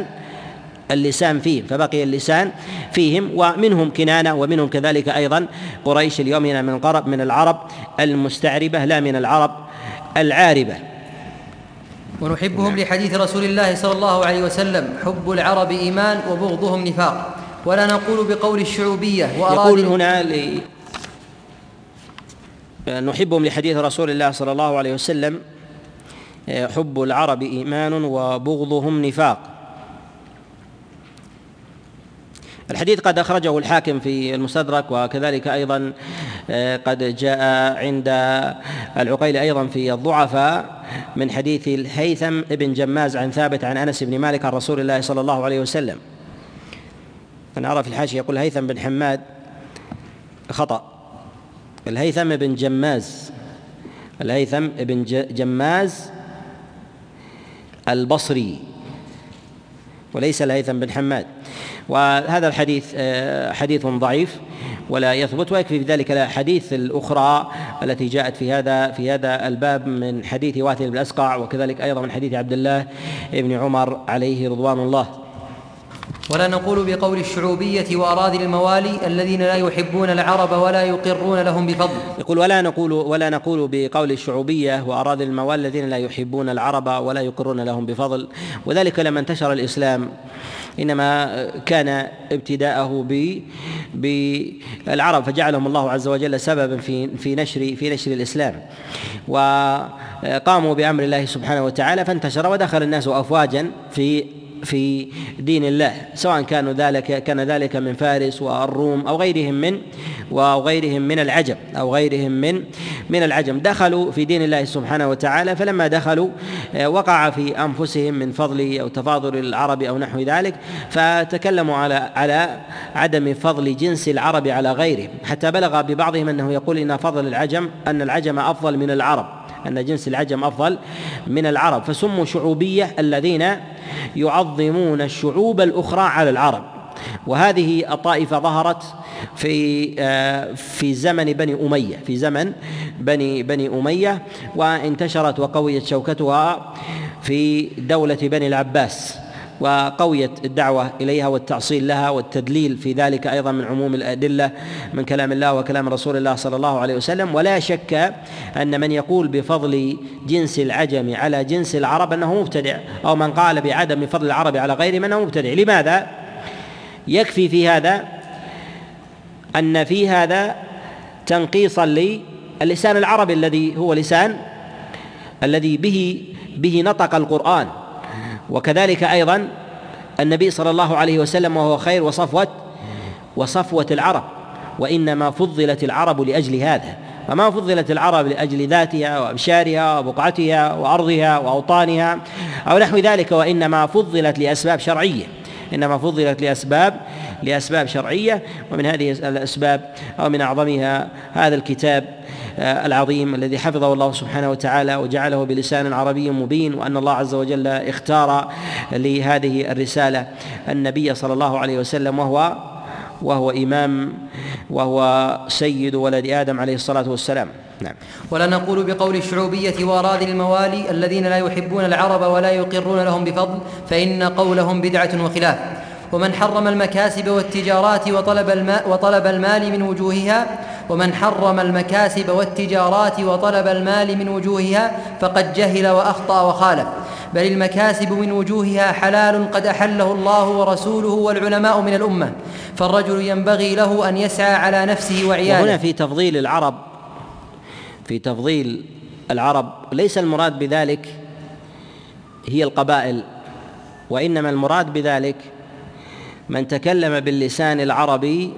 اللسان فيهم. ومنهم كنانة، ومنهم كذلك أيضا قريش اليوم من العرب المستعربة لا من العرب العاربة. ونحبهم لحديث رسول الله صلى الله عليه وسلم: حب العرب إيمان وبغضهم نفاق، ولا نقول بقول الشعوبية. يقول هنا نحبهم لحديث رسول الله صلى الله عليه وسلم: حب العرب إيمان وبغضهم نفاق. الحديث قد أخرجه الحاكم في المستدرك، وكذلك أيضا قد جاء عند العقيل أيضا في الضعفاء من حديث الهيثم ابن جماز عن ثابت عن أنس بن مالك عن رسول الله صلى الله عليه وسلم. أنا أرى في الحاشية يقول هيثم بن حماد، خطأ، الهيثم بن جماز البصري وليس الهيثم بن حماد. وهذا الحديث حديث ضعيف ولا يثبت، ويكفي في ذلك الأحاديث الأخرى التي جاءت في هذا الباب من حديث واثل بن الأسقع، وكذلك أيضا من حديث عبد الله بن عمر عليه رضوان الله. ولا نقول بقول الشعوبية وأراذل الموالي الذين لا يحبون العرب ولا يقرون لهم بفضل. يقول ولا نقول بقول الشعوبية وأراذل الموالي الذين لا يحبون العرب ولا يقرون لهم بفضل، وذلك لما انتشر الإسلام إنما كان ابتداءه بالعرب، فجعلهم الله عز وجل سببا في نشر الإسلام، وقاموا بأمر الله سبحانه وتعالى فانتشر ودخل الناس أفواجا في دين الله، سواء كان ذلك من فارس والروم أو غيرهم من العجم دخلوا في دين الله سبحانه وتعالى. فلما دخلوا وقع في أنفسهم من فضل أو تفاضل العرب أو نحو ذلك، فتكلموا على عدم فضل جنس العرب على غيرهم، حتى بلغ ببعضهم أنه يقول أن العجم أفضل من العرب، أن جنس العجم أفضل من العرب، فسموا شعوبية الذين يعظمون الشعوب الأخرى على العرب. وهذه الطائفة ظهرت في زمن بني أمية، وانتشرت وقويت شوكتها في دولة بني العباس، وقويت الدعوة إليها والتأصيل لها والتدليل في ذلك أيضا من عموم الأدلة من كلام الله وكلام رسول الله صلى الله عليه وسلم. ولا شك أن من يقول بفضل جنس العجم على جنس العرب أنه مبتدع، أو من قال بعدم فضل العرب على غيرهم أنه مبتدع. لماذا؟ يكفي في هذا أن في هذا تنقيصا للسان العربي الذي هو لسان الذي به نطق القرآن، وكذلك أيضا النبي صلى الله عليه وسلم وهو خير وصفوة العرب، وإنما فضلت العرب لأجل هذا، فما فضلت العرب لأجل ذاتها وأبشارها وبقعتها وأرضها وأوطانها أو نحو ذلك، وإنما فضلت لأسباب شرعية. ومن هذه الأسباب أو من أعظمها هذا الكتاب العظيم الذي حفظه الله سبحانه وتعالى وجعله بلسان عربي مبين، وأن الله عز وجل اختار لهذه الرسالة النبي صلى الله عليه وسلم وهو إمام وهو سيد ولد آدم عليه الصلاة والسلام. نعم. ولا نقول بقول الشعوبية وأراذل الموالي الذين لا يحبون العرب ولا يقرون لهم بفضل، فإن قولهم بدعة وخلاف. ومن حرم المكاسب والتجارات وطلب المال من وجوهها فقد جهل وأخطأ وخالف، بل المكاسب من وجوهها حلال قد أحله الله ورسوله والعلماء من الأمة، فالرجل ينبغي له أن يسعى على نفسه وعياله. وهنا في تفضيل العرب ليس المراد بذلك هي القبائل، وإنما المراد بذلك من تكلم باللسان العربي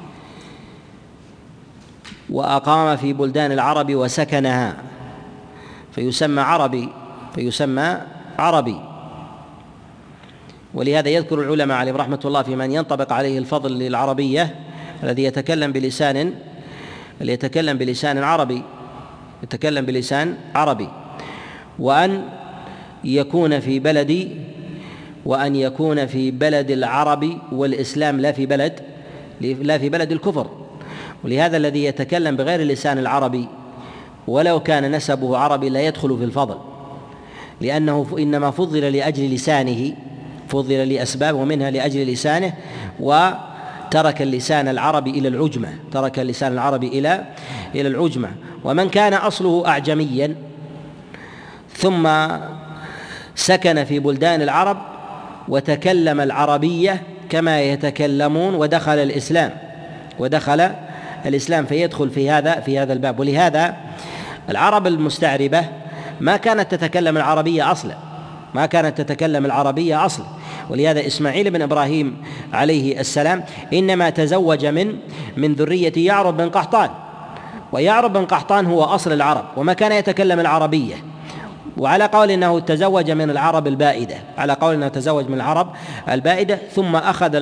وأقام في بلدان العرب وسكنها فيسمى عربي. ولهذا يذكر العلماء عليهم رحمة الله في من ينطبق عليه الفضل للعربية الذي يتكلم بلسان عربي، وأن يكون في بلد العرب والإسلام لا في بلد الكفر. ولهذا الذي يتكلم بغير اللسان العربي ولو كان نسبه عربي لا يدخل في الفضل، لأنه إنما فضل لأجل لسانه، فضل لأسباب ومنها لأجل لسانه، وترك اللسان العربي إلى العجمة. ومن كان أصله أعجميا ثم سكن في بلدان العرب وتكلم العربية كما يتكلمون ودخل الإسلام فيدخل في هذا الباب. ولهذا العرب المستعربة ما كانت تتكلم العربية أصلا، ولهذا إسماعيل بن إبراهيم عليه السلام إنما تزوج من ذرية يعرب بن قحطان، ويعرب بن قحطان هو أصل العرب وما كان يتكلم العربية، وعلى قول أنه تزوج من العرب البائدة، ثم أخذ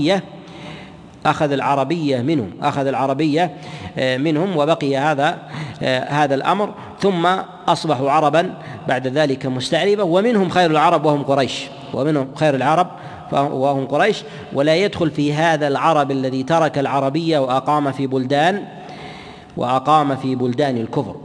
العربية منهم وبقي هذا الأمر، ثم أصبحوا عربا بعد ذلك مستعربة، ومنهم خير العرب وهم قريش، وهم قريش، ولا يدخل في هذا العرب الذي ترك العربية وأقام في بلدان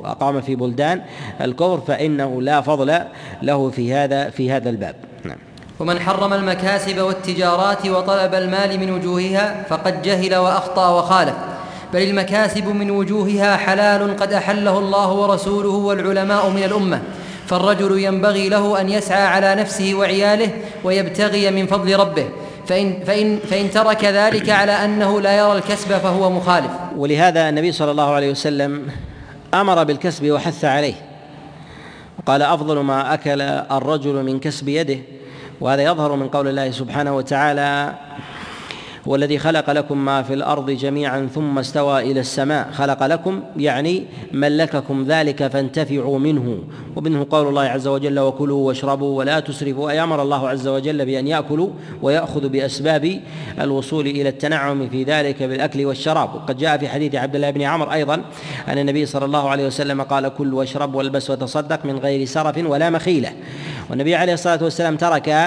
الكفر فإنه لا فضل له في هذا الباب. نعم. ومن حرم المكاسب والتجارات وطلب المال من وجوهها فقد جهل وأخطأ وخالف، بل المكاسب من وجوهها حلال قد أحله الله ورسوله والعلماء من الأمة، فالرجل ينبغي له أن يسعى على نفسه وعياله ويبتغي من فضل ربه، فإن ترك ذلك على أنه لا يرى الكسب فهو مخالف. ولهذا النبي صلى الله عليه وسلم أمر بالكسب وحث عليه، وقال أفضل ما أكل الرجل من كسب يده، وهذا يظهر من قول الله سبحانه وتعالى: هو الذي خلق لكم ما في الأرض جميعا ثم استوى إلى السماء. خلق لكم يعني ملككم ذلك فانتفعوا منه. ومنه قول الله عز وجل: وكلوا واشربوا ولا تسرفوا، أي أمر الله عز وجل بأن يأكلوا ويأخذ بأسباب الوصول إلى التنعم في ذلك بالأكل والشراب. وقد جاء في حديث عبد الله بن عمرو أيضا أن النبي صلى الله عليه وسلم قال: كل واشرب والبس وتصدق من غير سرف ولا مخيلة. والنبي عليه الصلاة والسلام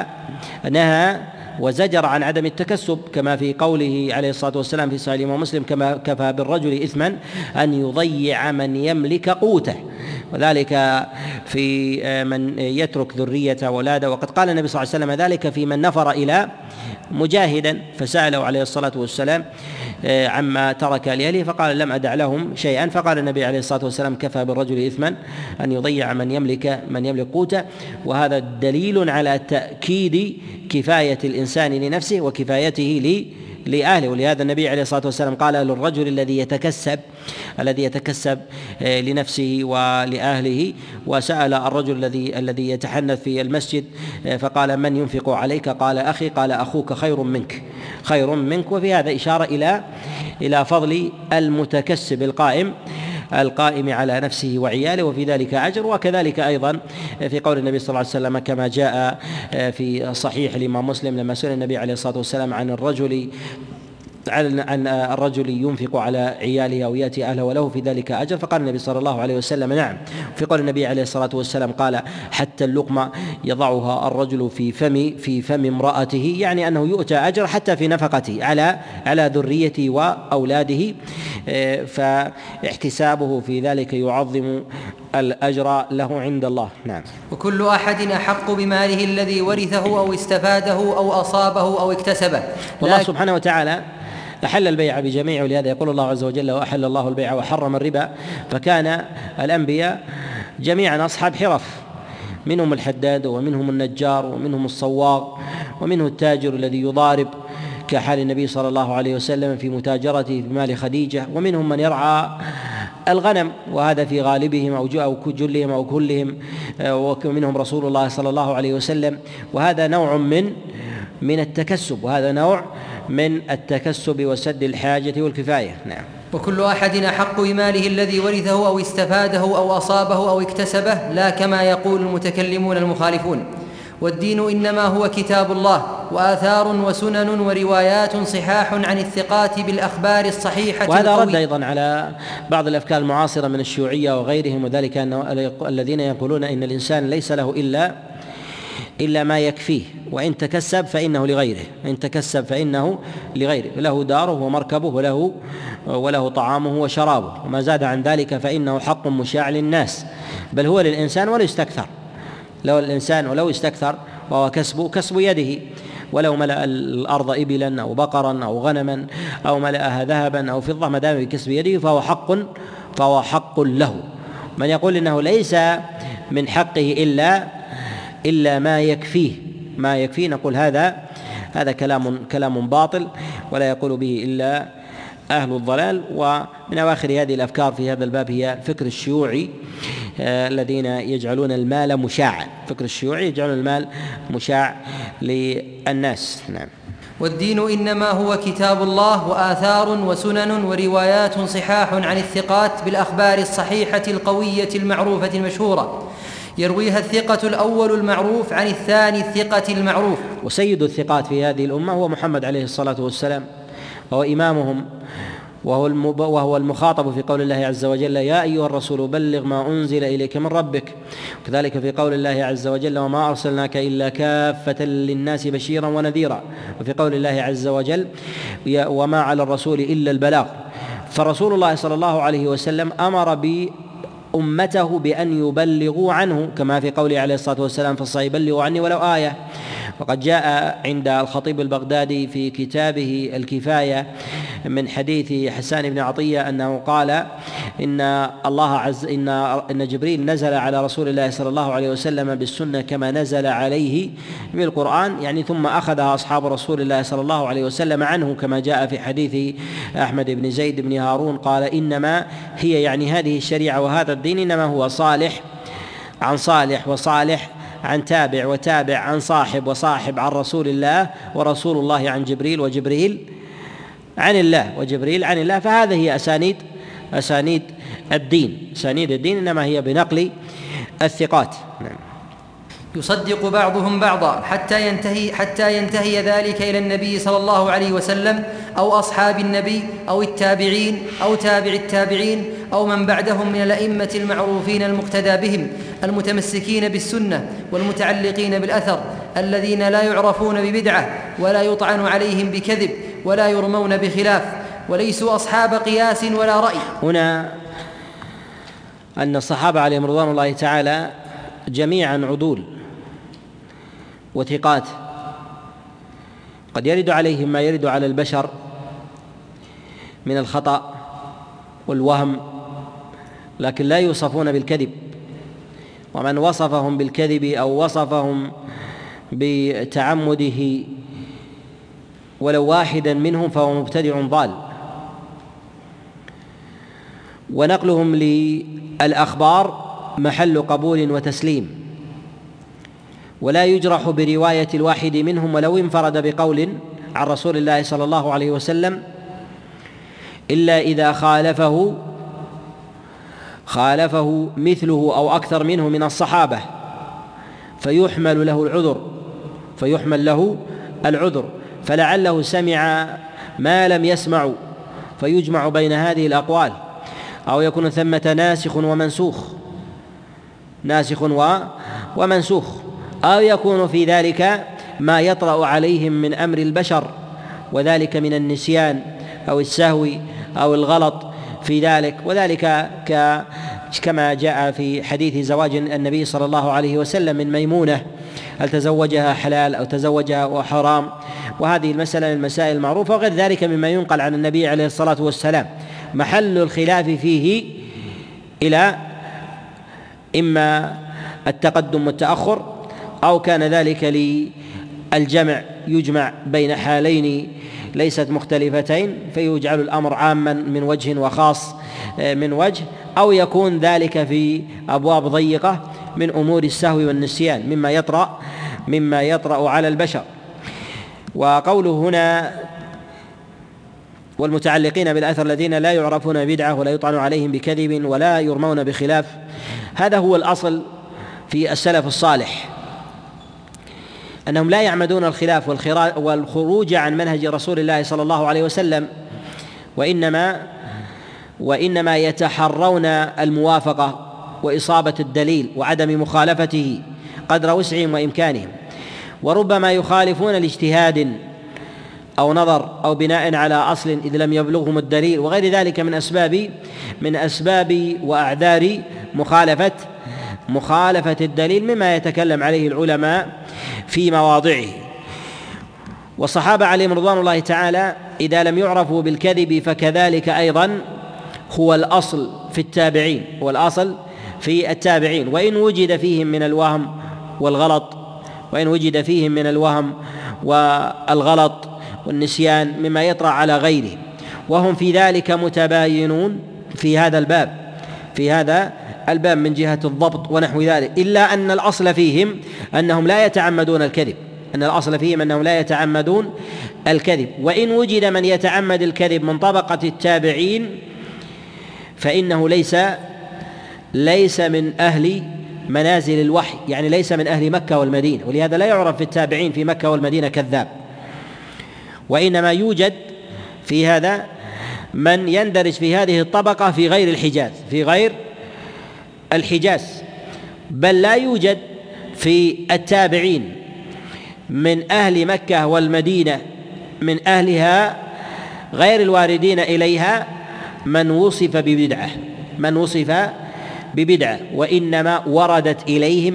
نهى وزجر عن عدم التكسب، كما في قوله عليه الصلاة والسلام في صحيح الإمام مسلم: كما كفى بالرجل إثما أن يضيع من يملك قوته، وذلك في من يترك ذرية ولاده. وقد قال النبي صلى الله عليه وسلم ذلك في من نفر إلى مجاهدا فسأله عليه الصلاة والسلام عما ترك لأهله فقال: لم أدع لهم شيئا. فقال النبي عليه الصلاة والسلام: كفى بالرجل إثما أن يضيع من يملك قوته. وهذا دليل على تأكيد كفاية الإنسان لنفسه وكفايته لأهله. ولهذا النبي عليه الصلاة والسلام قال للرجل الذي يتكسب لنفسه ولأهله، وسأل الرجل الذي يتحنث في المسجد فقال: من ينفق عليك؟ قال: أخي. قال: أخوك خير منك. وفي هذا إشارة إلى فضل المتكسب القائم على نفسه وعياله، وفي ذلك أجر. وكذلك أيضا في قول النبي صلى الله عليه وسلم كما جاء في صحيح الإمام مسلم لما سئل النبي عليه الصلاة والسلام عن الرجل ينفق على عياله أو يأتي أهله وله في ذلك أجر، فقال النبي صلى الله عليه وسلم: نعم. في قول النبي عليه الصلاة والسلام قال: حتى اللقمة يضعها الرجل في فم امرأته، يعني أنه يؤتى أجر حتى في نفقته على ذريته وأولاده، فاحتسابه في ذلك يعظم الأجر له عند الله. نعم. وكل أحد أحق بماله الذي ورثه أو استفاده أو أصابه أو اكتسبه. والله سبحانه وتعالى أحل البيع بجميعه، ولهذا يقول الله عز وجل: وأحل الله البيع وحرم الربا. فكان الأنبياء جميعا أصحاب حرف، منهم الحداد ومنهم النجار ومنهم الصواغ ومنه التاجر الذي يضارب كحال النبي صلى الله عليه وسلم في متاجرته بمال خديجة، ومنهم من يرعى الغنم، وهذا في غالبهم أو جلهم أو كلهم، ومنهم رسول الله صلى الله عليه وسلم. وهذا نوع من التكسب وسد الحاجة والكفاية. نعم. وكل أحد أحق بماله الذي ورثه أو استفاده أو أصابه أو اكتسبه، لا كما يقول المتكلمون المخالفون. والدين إنما هو كتاب الله وآثار وسنن وروايات صحاح عن الثقات بالأخبار الصحيحة. وهذا رد أيضا على بعض الأفكار المعاصرة من الشيوعية وغيرهم، وذلك أن الذين يقولون إن الإنسان ليس له إلا ما يكفيه، وإن تكسب فإنه لغيره، له داره ومركبه وله طعامه وشرابه، وما زاد عن ذلك فإنه حق مشاع للناس، بل هو للإنسان ولو استكثر وهو كسب يده، ولو ملأ الأرض إبلا أو بقرا أو غنما أو ملأها ذهبا أو فضة، ما دام بكسب يده فهو حق له. من يقول إنه ليس من حقه إلا ما يكفيه نقول هذا كلام باطل، ولا يقول به إلا أهل الضلال. ومن أواخر هذه الأفكار في هذا الباب هي الفكر الشيوعي الذين يجعلون المال مشاعا، مشاع للناس. نعم. والدين إنما هو كتاب الله وآثار وسنن وروايات صحاح عن الثقات بالأخبار الصحيحة القوية المعروفة المشهورة، يرويها الثقة الأول المعروف عن الثاني الثقة المعروف. وسيد الثقات في هذه الأمة هو محمد عليه الصلاة والسلام، وهو إمامهم وهو المخاطب في قول الله عز وجل: يا أيها الرسول بلغ ما أنزل إليك من ربك. وكذلك في قول الله عز وجل: وما أرسلناك إلا كافة للناس بشيرا ونذيرا. وفي قول الله عز وجل: وما على الرسول إلا البلاغ. فرسول الله صلى الله عليه وسلم أمر بأمته بأن يبلغوا عنه، كما في قوله عليه الصلاة والسلام: فليبلغوا عني ولو آية. وقد جاء عند الخطيب البغدادي في كتابه الكفاية من حديث حسان بن عطية أنه قال: إن جبريل نزل على رسول الله صلى الله عليه وسلم بالسنة كما نزل عليه بالقرآن، يعني ثم أخذها أصحاب رسول الله صلى الله عليه وسلم عنه، كما جاء في حديث أحمد بن زيد بن هارون قال: إنما هي، يعني هذه الشريعة وهذا الدين، إنما هو صالح عن صالح، وصالح عن تابع، وتابع عن صاحب، وصاحب عن رسول الله، ورسول الله عن جبريل، وجبريل عن الله، وجبريل عن الله. فهذه هي أسانيد الدين. أسانيد الدين إنما هي بنقل الثقات. نعم. يصدق بعضهم بعضا حتى ينتهي ذلك إلى النبي صلى الله عليه وسلم أو أصحاب النبي أو التابعين أو تابع التابعين أو من بعدهم من الأئمة المعروفين المقتدى بهم المتمسكين بالسنة والمتعلقين بالأثر، الذين لا يعرفون ببدعة ولا يطعن عليهم بكذب ولا يرمون بخلاف، وليسوا أصحاب قياس ولا رأي. هنا أن الصحابة عليهم رضوان الله تعالى جميعا عدول وثقات، قد يرد عليهم ما يرد على البشر من الخطأ والوهم، لكن لا يوصفون بالكذب. ومن وصفهم بالكذب أو وصفهم بتعمده ولو واحدا منهم فهو مبتدع ضال. ونقلهم للأخبار محل قبول وتسليم، ولا يجرح برواية الواحد منهم ولو انفرد بقول عن رسول الله صلى الله عليه وسلم، إلا إذا خالفه مثله أو أكثر منه من الصحابة فيحمل له العذر، فلعله سمع ما لم يسمعوا فيجمع بين هذه الأقوال، أو يكون ثمة ناسخ ومنسوخ، أو يكون في ذلك ما يطرأ عليهم من أمر البشر، وذلك من النسيان أو السهو أو الغلط في ذلك. وذلك كما جاء في حديث زواج النبي صلى الله عليه وسلم من ميمونة، هل تزوجها حلال أو تزوجها حرام، وهذه المسألة من المسائل المعروفة، وغير ذلك مما ينقل عن النبي عليه الصلاة والسلام. محل الخلاف فيه إلى إما التقدم والتأخر، أو كان ذلك للجمع، يجمع بين حالين ليست مختلفتين فيجعل الأمر عاما من وجه وخاص من وجه، أو يكون ذلك في أبواب ضيقة من أمور السهو والنسيان مما يطرأ على البشر. وقوله هنا: والمتعلقين بالأثر الذين لا يعرفون بدعة ولا يطعن عليهم بكذب ولا يرمون بخلاف، هذا هو الأصل في السلف الصالح، أنهم لا يعمدون الخلاف والخروج عن منهج رسول الله صلى الله عليه وسلم، وإنما يتحرون الموافقة وإصابة الدليل وعدم مخالفته قدر وسعهم وإمكانهم، وربما يخالفون لاجتهاد أو نظر أو بناء على أصل إذ لم يبلغهم الدليل، وغير ذلك من أسباب وأعذار مخالفة الدليل، مما يتكلم عليه العلماء في مواضعه. والصحابة عليهم رضوان الله تعالى إذا لم يعرفوا بالكذب فكذلك أيضا هو الأصل في التابعين، وإن وجد فيهم من الوهم والغلط والنسيان مما يطرأ على غيره، وهم في ذلك متباينون في هذا الباب من جهة الضبط ونحو ذلك، إلا أن الأصل فيهم أنهم لا يتعمدون الكذب. وإن وجد من يتعمد الكذب من طبقة التابعين فإنه ليس من أهل منازل الوحي، يعني ليس من أهل مكة والمدينة، ولهذا لا يعرف في التابعين في مكة والمدينة كذاب، وإنما يوجد في هذا من يندرج في هذه الطبقة في غير الحجاز، بل لا يوجد في التابعين من أهل مكة والمدينة من أهلها غير الواردين إليها من وصف ببدعة وإنما وردت إليهم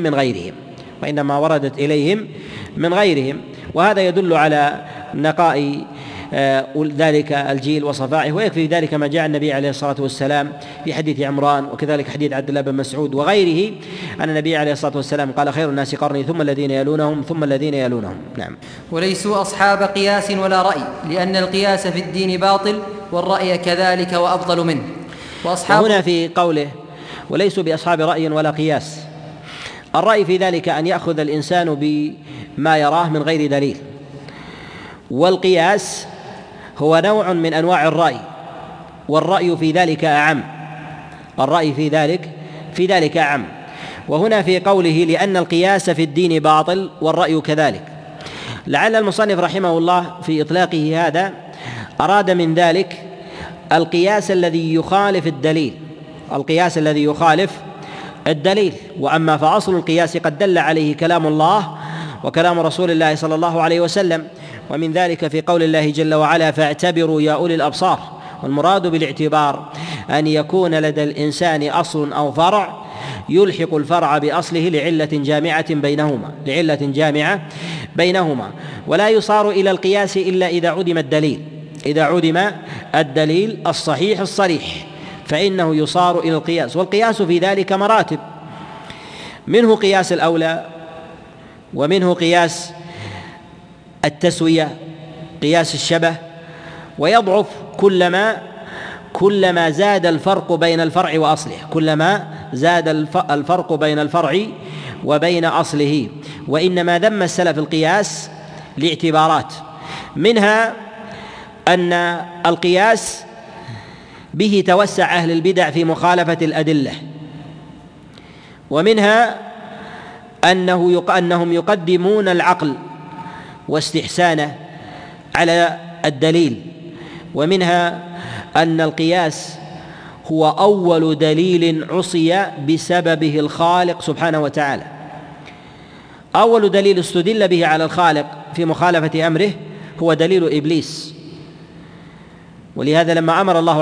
من غيرهم، وهذا يدل على نقاء ذلك الجيل وصفائه. ويكفي ذلك ما جاء النبي عليه الصلاة والسلام في حديث عمران، وكذلك حديث عبد الله بن مسعود وغيره، أن النبي عليه الصلاة والسلام قال: خير الناس قرني ثم الذين يلونهم ثم الذين يلونهم. نعم. وليسوا أصحاب قياس ولا رأي، لأن القياس في الدين باطل والرأي كذلك وأبطل منه. وهنا في قوله وليسوا بأصحاب رأي ولا قياس، الرأي في ذلك أن يأخذ الإنسان بما يراه من غير دليل، والقياس هو نوع من أنواع الرأي، والرأي في ذلك أعم. وهنا في قوله لأن القياس في الدين باطل والرأي كذلك، لعل المصنف رحمه الله في إطلاقه هذا أراد من ذلك القياس الذي يخالف الدليل، وأما فأصل القياس قد دل عليه كلام الله وكلام رسول الله صلى الله عليه وسلم، ومن ذلك في قول الله جل وعلا: فاعتبروا يا أولي الأبصار. والمراد بالاعتبار أن يكون لدى الإنسان أصل أو فرع يلحق الفرع بأصله لعلة جامعة بينهما، ولا يصار إلى القياس إلا إذا عدم الدليل الصحيح الصريح، فإنه يصار إلى القياس. والقياس في ذلك مراتب، منه قياس الأولى، ومنه قياس التسوية، قياس الشبه، ويضعف كلما زاد الفرق بين الفرع وأصله، وبين أصله. وإنما ذم السلف القياس لاعتبارات، منها أن القياس به توسع أهل البدع في مخالفة الأدلة، ومنها أنهم يقدمون العقل واستحسانه على الدليل، ومنها أن القياس هو أول دليل عصي بسببه الخالق سبحانه وتعالى. أول دليل استدل به على الخالق في مخالفة أمره هو دليل إبليس، ولهذا لما أمر الله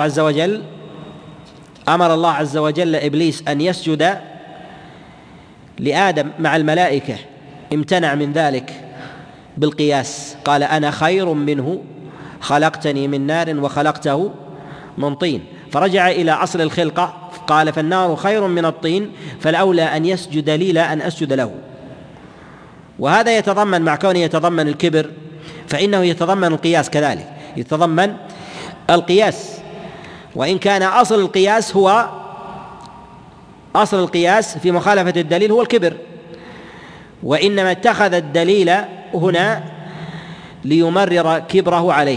عز وجل إبليس أن يسجد لآدم مع الملائكة امتنع من ذلك بالقياس، قال: أنا خير منه خلقتني من نار وخلقته من طين، فرجع إلى أصل الخلقة قال: فالنار خير من الطين فالأولى أن يسجد لي لا أن أسجد له. وهذا يتضمن، مع كونه يتضمن الكبر، فإنه يتضمن القياس كذلك، يتضمن القياس، وإن كان أصل القياس في مخالفة الدليل هو الكبر، وإنما اتخذ الدليل هنا ليمرر كبره عليه.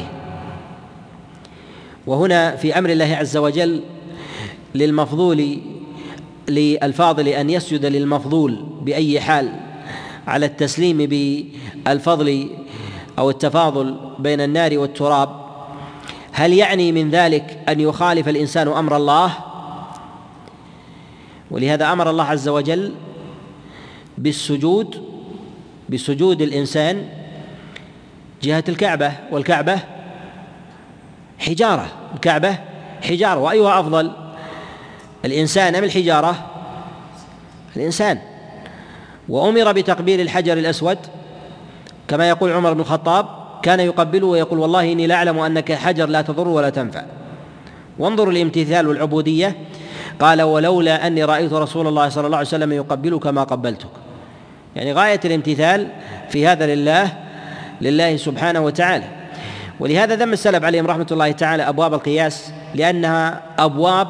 وهنا في أمر الله عز وجل للفاضل أن يسجد للمفضول بأي حال على التسليم بالفضل أو التفاضل بين النار والتراب، هل يعني من ذلك أن يخالف الإنسان أمر الله؟ ولهذا أمر الله عز وجل بسجود الإنسان جهة الكعبة، والكعبة حجارة، وأيها أفضل، الإنسان أم الحجارة؟ الإنسان. وأمر بتقبيل الحجر الأسود، كما يقول عمر بن الخطاب: كان يقبله ويقول: والله إني لأعلم أنك حجر لا تضر ولا تنفع. وانظروا الامتثال والعبودية، قال: ولولا أني رأيت رسول الله صلى الله عليه وسلم يقبلك ما قبلتك. يعني غاية الامتثال في هذا لله سبحانه وتعالى. ولهذا ذم السلف عليهم رحمة الله تعالى أبواب القياس، لأنها أبواب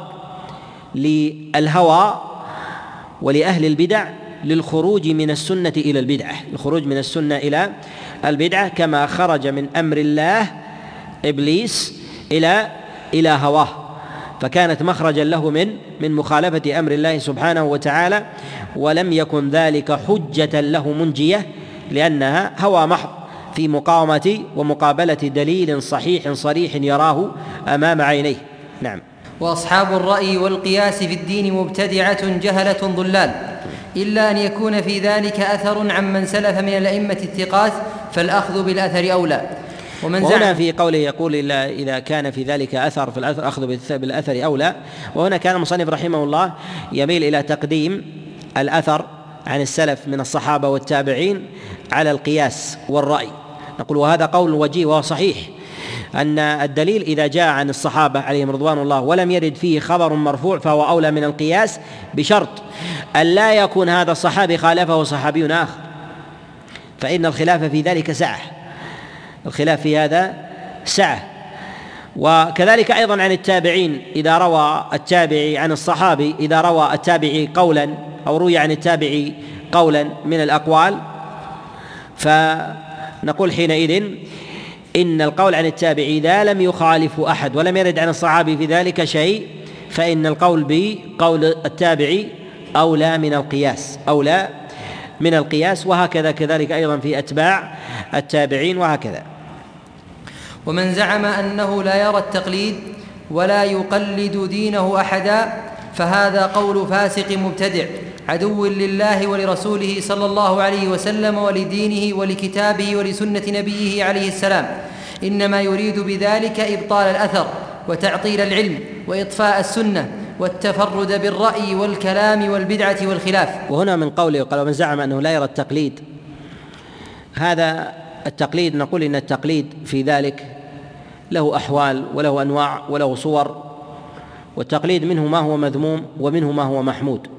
للهوى ولأهل البدع للخروج من السنة إلى البدعة، كما خرج من أمر الله إبليس إلى هواه، فكانت مخرجا له من مخالفة أمر الله سبحانه وتعالى، ولم يكن ذلك حجة له منجية، لأنها هوى محض، في مقاومة ومقابلة دليل صحيح صريح يراه أمام عينيه. نعم. وأصحاب الرأي والقياس في الدين مبتدعة جهلة ضلال، إلا أن يكون في ذلك أثر عمن سلف من الأئمة الثقات فالأخذ بالأثر أولى. وهنا في قوله يقول إذا كان في ذلك أثر فالأخذ بالأثر أولى، وهنا كان المصنف رحمه الله يميل إلى تقديم الأثر عن السلف من الصحابة والتابعين على القياس والرأي. نقول وهذا قول وجيه وهو صحيح، أن الدليل إذا جاء عن الصحابة عليهم رضوان الله ولم يرد فيه خبر مرفوع فهو أولى من القياس، بشرط أن لا يكون هذا الصحابي خالفه صحابي آخر، فإن الخلاف في ذلك سعة، الخلاف في هذا سعة. وكذلك أيضا عن التابعين، إذا روى التابعي عن الصحابي، إذا روى التابعي قولا أو روي عن التابعي قولا من الأقوال، فنقول حينئذ إن القول عن التابعي إذا لم يخالف أحد ولم يرد عن الصحابي في ذلك شيء فإن القول بقول التابعي أولى من القياس، وهكذا كذلك أيضا في أتباع التابعين وهكذا. ومن زعم أنه لا يرى التقليد ولا يقلد دينه أحدا فهذا قول فاسق مبتدع عدو لله ولرسوله صلى الله عليه وسلم ولدينه ولكتابه ولسنة نبيه عليه السلام، إنما يريد بذلك إبطال الأثر وتعطيل العلم وإطفاء السنة والتفرد بالرأي والكلام والبدعة والخلاف. وهنا من قوله قال ومن زعم أنه لا يرى التقليد، هذا التقليد نقول إن التقليد في ذلك له أحوال وله أنواع وله صور، والتقليد منه ما هو مذموم ومنه ما هو محمود،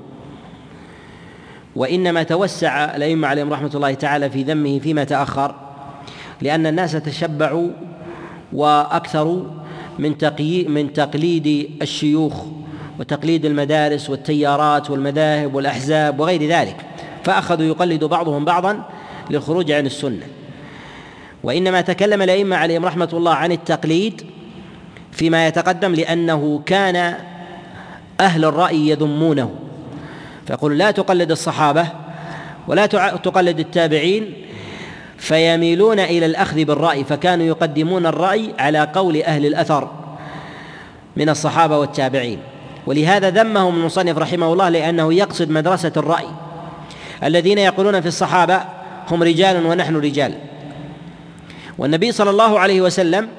وإنما توسع الأئمة عليهم رحمة الله تعالى في ذمه فيما تأخر، لأن الناس تشبعوا وأكثروا من تقليد الشيوخ وتقليد المدارس والتيارات والمذاهب والأحزاب وغير ذلك، فأخذوا يقلد بعضهم بعضا للخروج عن السنة. وإنما تكلم الأئمة عليهم رحمة الله عن التقليد فيما يتقدم لأنه كان أهل الرأي يذمونه، فيقول لا تقلد الصحابة ولا تقلد التابعين، فيميلون إلى الأخذ بالرأي، فكانوا يقدمون الرأي على قول أهل الأثر من الصحابة والتابعين. ولهذا ذمهم المصنف رحمه الله لأنه يقصد مدرسة الرأي الذين يقولون في الصحابة هم رجال ونحن رجال. والنبي صلى الله عليه وسلم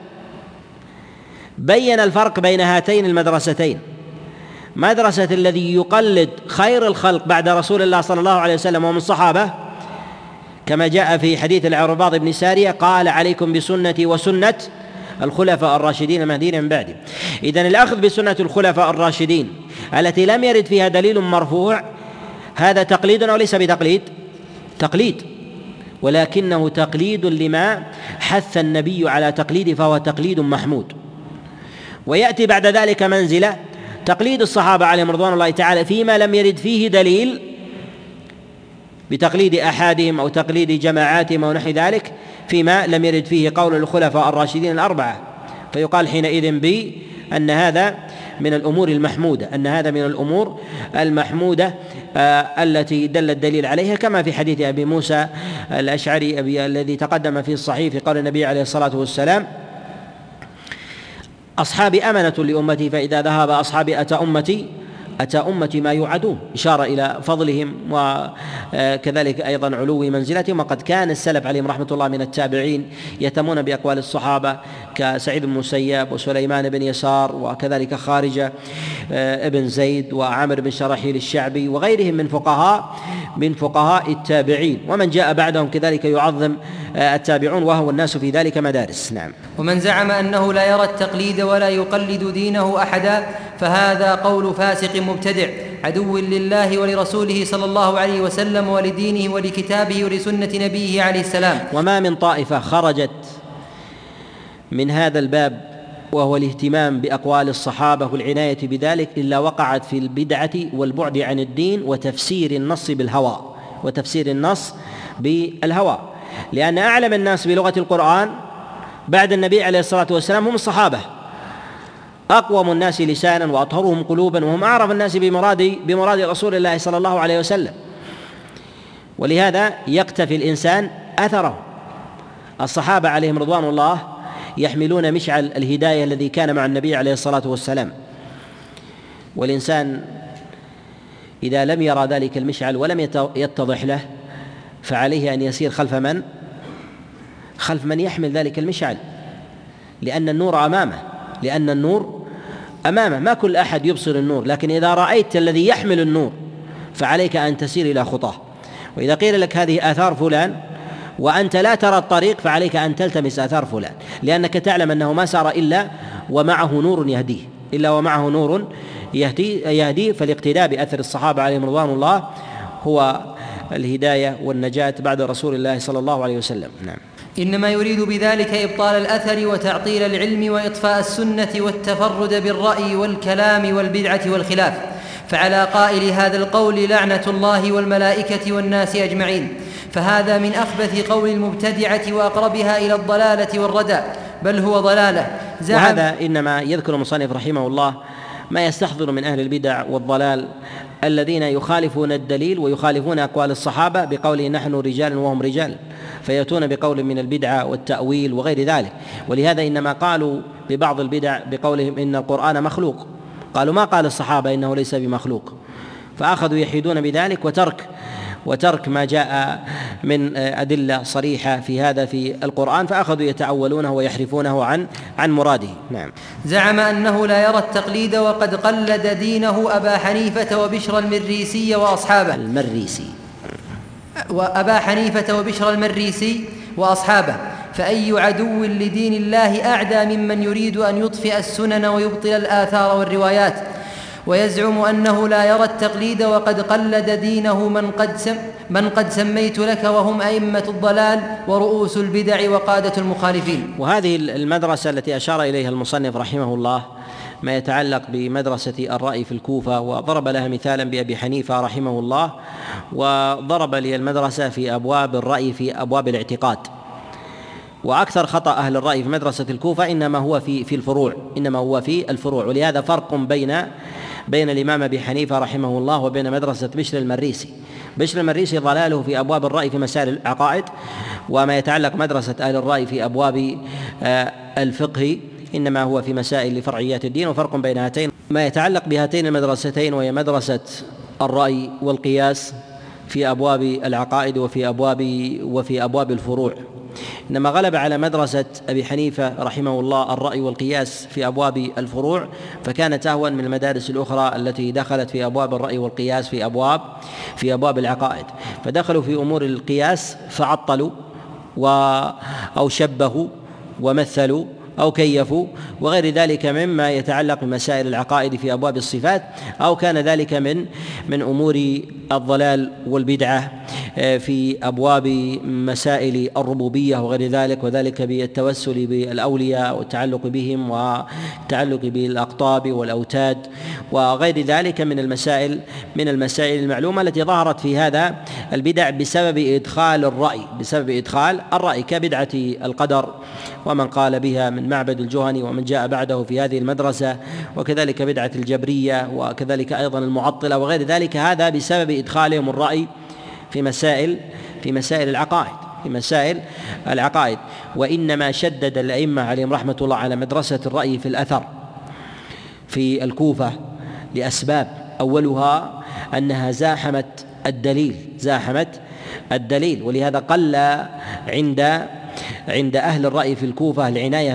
بين الفرق بين هاتين المدرستين، مدرسة الذي يقلد خير الخلق بعد رسول الله صلى الله عليه وسلم ومن الصحابة، كما جاء في حديث العرباض بن سارية قال عليكم بسنتي وسنة الخلفاء الراشدين المهديين من بعدي. إذن الأخذ بسنة الخلفاء الراشدين التي لم يرد فيها دليل مرفوع هذا تقليد أو ليس بتقليد؟ تقليد، ولكنه تقليد لما حث النبي على تقليده، فهو تقليد محمود. ويأتي بعد ذلك منزلة تقليد الصحابة عليهم رضوان الله تعالى فيما لم يرد فيه دليل بتقليد أحدهم أو تقليد جماعاتهم أو نحو ذلك، فيما لم يرد فيه قول الخلفاء الراشدين الأربعة، فيقال حينئذ بأن هذا من الأمور المحمودة، أن هذا من الأمور المحمودة التي دل الدليل عليها، كما في حديث أبي موسى الأشعري الذي تقدم في الصحيح في قول النبي عليه الصلاة والسلام أصحابي أمنة لأمتي فإذا ذهب أصحابي أتى أمتي ما يوعدون، إشارة إلى فضلهم وكذلك أيضا علو منزلتهم. وقد كان السلف عليهم رحمة الله من التابعين يهتمون بأقوال الصحابة كسعيد بن المسيب وسليمان بن يسار وكذلك خارجة ابن زيد وعامر بن شراحيل الشعبي وغيرهم من فقهاء التابعين، ومن جاء بعدهم كذلك يعظم التابعون، وهو الناس في ذلك مدارس. نعم. ومن زعم أنه لا يرى التقليد ولا يقلد دينه أحدا فهذا قول فاسق مبتدع عدو لله ولرسوله صلى الله عليه وسلم ولدينه ولكتابه ولسنة نبيه عليه السلام. وما من طائفة خرجت من هذا الباب وهو الاهتمام بأقوال الصحابة والعناية بذلك إلا وقعت في البدعة والبعد عن الدين وتفسير النص بالهوى، لأن أعلم الناس بلغة القرآن بعد النبي عليه الصلاة والسلام هم الصحابة، أقوم الناس لسانا وأطهرهم قلوبا، وهم أعرف الناس بمراد رسول الله صلى الله عليه وسلم. ولهذا يقتفي الإنسان الصحابة عليهم رضوان الله يحملون مشعل الهداية الذي كان مع النبي عليه الصلاة والسلام، والإنسان إذا لم يرى ذلك المشعل ولم يتضح له فعليه أن يسير خلف من يحمل ذلك المشعل، لأن النور أمامه، ما كل أحد يبصر النور، لكن إذا رأيت الذي يحمل النور فعليك أن تسير إلى خطاه. وإذا قيل لك هذه آثار فلان وأنت لا ترى الطريق فعليك أن تلتمس آثار فلان، لأنك تعلم أنه ما سار إلا ومعه نور يهديه، فالاقتداء بأثر الصحابة عليهم رضوان الله هو الهداية والنجاة بعد رسول الله صلى الله عليه وسلم. نعم. إنما يريد بذلك إبطال الأثر وتعطيل العلم وإطفاء السنة والتفرد بالرأي والكلام والبدعة والخلاف، فعلى قائل هذا القول لعنة الله والملائكة والناس أجمعين، فهذا من أخبث قول المبتدعة وأقربها إلى الضلالة والردى، بل هو ضلالة. وهذا إنما يذكر المصنف رحمه الله ما يستحضر من أهل البدع والضلال الذين يخالفون الدليل ويخالفون أقوال الصحابة بقوله نحن رجال وهم رجال، فيأتون بقول من البدعة والتأويل وغير ذلك. ولهذا إنما قالوا ببعض البدع بقولهم إن القرآن مخلوق، قالوا ما قال الصحابة إنه ليس بمخلوق، فأخذوا يحيدون بذلك وترك ما جاء من أدلة صريحة في هذا في القرآن، فأخذوا يتأولونه ويحرفونه عن مراده. نعم. زعم أنه لا يرى التقليد وقد قلد دينه أبا حنيفة وبشر المريسي وأصحابه، فأي عدو لدين الله أعدى ممن يريد أن يطفئ السنن ويبطل الآثار والروايات، ويزعم أنه لا يرى التقليد وقد قلد دينه من قد سميت لك وهم أئمة الضلال ورؤوس البدع وقادة المخالفين. وهذه المدرسة التي أشار إليها المصنف رحمه الله ما يتعلق بمدرسة الرأي في الكوفة، وضرب لها مثالا بأبي حنيفة رحمه الله، وضرب لي المدرسة في أبواب الرأي في أبواب الاعتقاد. وأكثر خطأ أهل الرأي في مدرسة الكوفة إنما هو في الفروع، ولهذا فرق بين الإمام أبي حنيفة رحمه الله وبين مدرسة بشر المريسي ضلاله في أبواب الرأي في مسائل العقائد، وما يتعلق مدرسة أهل الرأي في أبواب الفقه إنما هو في مسائل لفرعيات الدين. وفرق بين هاتين ما يتعلق بهاتين المدرستين، وهي مدرسة الرأي والقياس في أبواب العقائد وفي أبواب الفروع، إنما غلب على مدرسة أبي حنيفة رحمه الله الرأي والقياس في أبواب الفروع، فكانت أهون من المدارس الأخرى التي دخلت في أبواب الرأي والقياس في أبواب العقائد، فدخلوا في أمور القياس فعطلوا أو شبهوا ومثلوا أو كيفوا وغير ذلك مما يتعلق بمسائل العقائد في أبواب الصفات، أو كان ذلك من أمور الضلال والبدعة في أبواب مسائل الربوبية وغير ذلك، وذلك بالتوسل بالأولياء والتعلق بهم والتعلق بالأقطاب والأوتاد وغير ذلك من المسائل المعلومة التي ظهرت في هذا البدع بسبب إدخال الرأي كبدعة القدر ومن قال بها من معبد الجهني ومن جاء بعده في هذه المدرسة، وكذلك بدعة الجبرية، وكذلك أيضا المعطلة وغير ذلك، هذا بسبب إدخالهم الرأي في مسائل العقائد. وإنما شدد الأئمة عليهم رحمة الله على مدرسة الرأي في الأثر في الكوفة لأسباب، أولها أنها زاحمت الدليل، ولهذا قل عند أهل الرأي في الكوفة العناية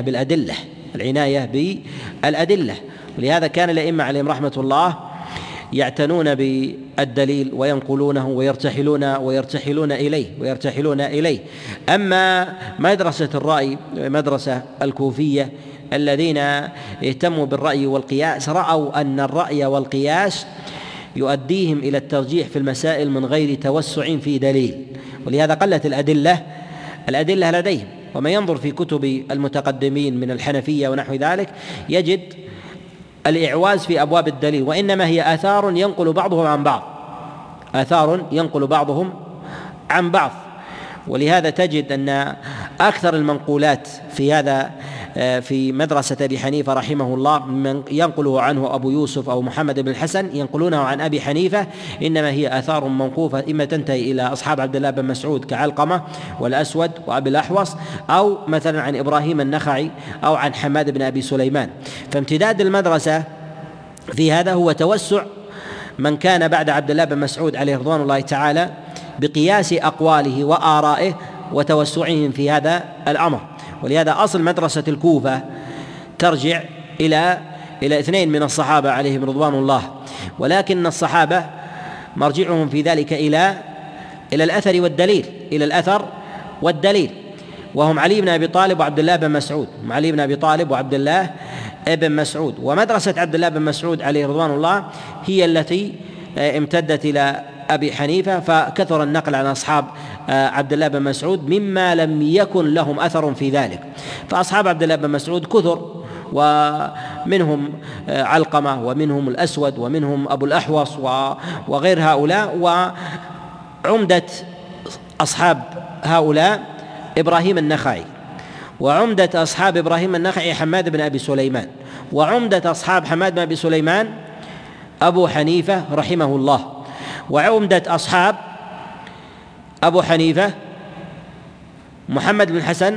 بالأدلة، ولهذا كان الأئمة عليهم رحمة الله يعتنون بالدليل وينقلونه ويرتحلون إليه. أما مدرسة الرأي مدرسة الكوفية الذين اهتموا بالرأي والقياس رأوا أن الرأي والقياس يؤديهم إلى الترجيح في المسائل من غير توسع في دليل، ولهذا قلت الأدلة لديهم. ومن ينظر في كتب المتقدمين من الحنفية ونحو ذلك يجد الإعواز في أبواب الدليل، وإنما هي آثار ينقل بعضهم عن بعض. ولهذا تجد أن أكثر المنقولات في هذا في مدرسة أبي حنيفة رحمه الله من ينقله عنه أبو يوسف أو محمد بن الحسن ينقلونه عن أبي حنيفة إنما هي آثار موقوفة إما تنتهي إلى أصحاب عبد الله بن مسعود كعلقمة والأسود وأبي الأحوص، أو مثلا عن إبراهيم النخعي أو عن حماد بن أبي سليمان. فامتداد المدرسة في هذا هو توسع من كان بعد عبد الله بن مسعود عليه رضوان الله تعالى بقياس أقواله وآرائه وتوسعهم في هذا الأمر. ولهذا أصل مدرسة الكوفة ترجع إلى اثنين من الصحابة عليهم رضوان الله، ولكن الصحابة مرجعهم في ذلك إلى الأثر والدليل، إلى الأثر والدليل، وهم علي بن أبي طالب وعبد الله بن مسعود، علي بن أبي طالب وعبد الله بن مسعود. ومدرسة عبد الله بن مسعود عليه رضوان الله هي التي امتدت إلى أبي حنيفة، فكثر النقل عن أصحاب عبد الله بن مسعود مما لم يكن لهم أثر في ذلك. فأصحاب عبد الله بن مسعود كثر، ومنهم علقمة ومنهم الأسود ومنهم أبو الأحوص وغير هؤلاء. وعمدة أصحاب هؤلاء إبراهيم النخعي، وعمدة أصحاب إبراهيم النخعي حماد بن أبي سليمان، وعمدة أصحاب حماد بن أبي سليمان أبو حنيفة رحمه الله، وعمدة أصحاب أبو حنيفة محمد بن الحسن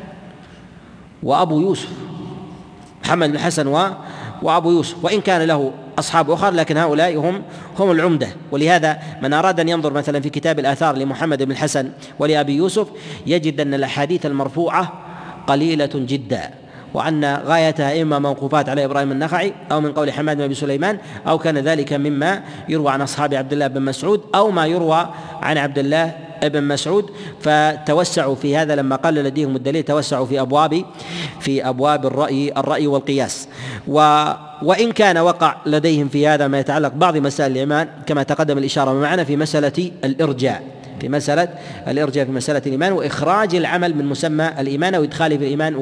وأبو يوسف، محمد بن الحسن وأبو يوسف، وإن كان له أصحاب أخر لكن هؤلاء هم العمدة. ولهذا من أراد أن ينظر مثلا في كتاب الآثار لمحمد بن الحسن ولأبي يوسف يجد أن الأحاديث المرفوعة قليلة جدا، وأن غايتها إما موقوفات على إبراهيم النخعي أو من قول حماد بن أبي سليمان، أو كان ذلك مما يروى عن أصحاب عبد الله بن مسعود أو ما يروى عن عبد الله بن مسعود. فتوسعوا في هذا لما قل لديهم الدليل، توسعوا في أبواب الرأي والقياس. وإن كان وقع لديهم في هذا ما يتعلق بعض مسائل الإيمان كما تقدم الإشارة معنا في مسألة الإرجاء، في مسألة الإيمان وإخراج العمل من مسمى الإيمان وإدخاله في الإيمان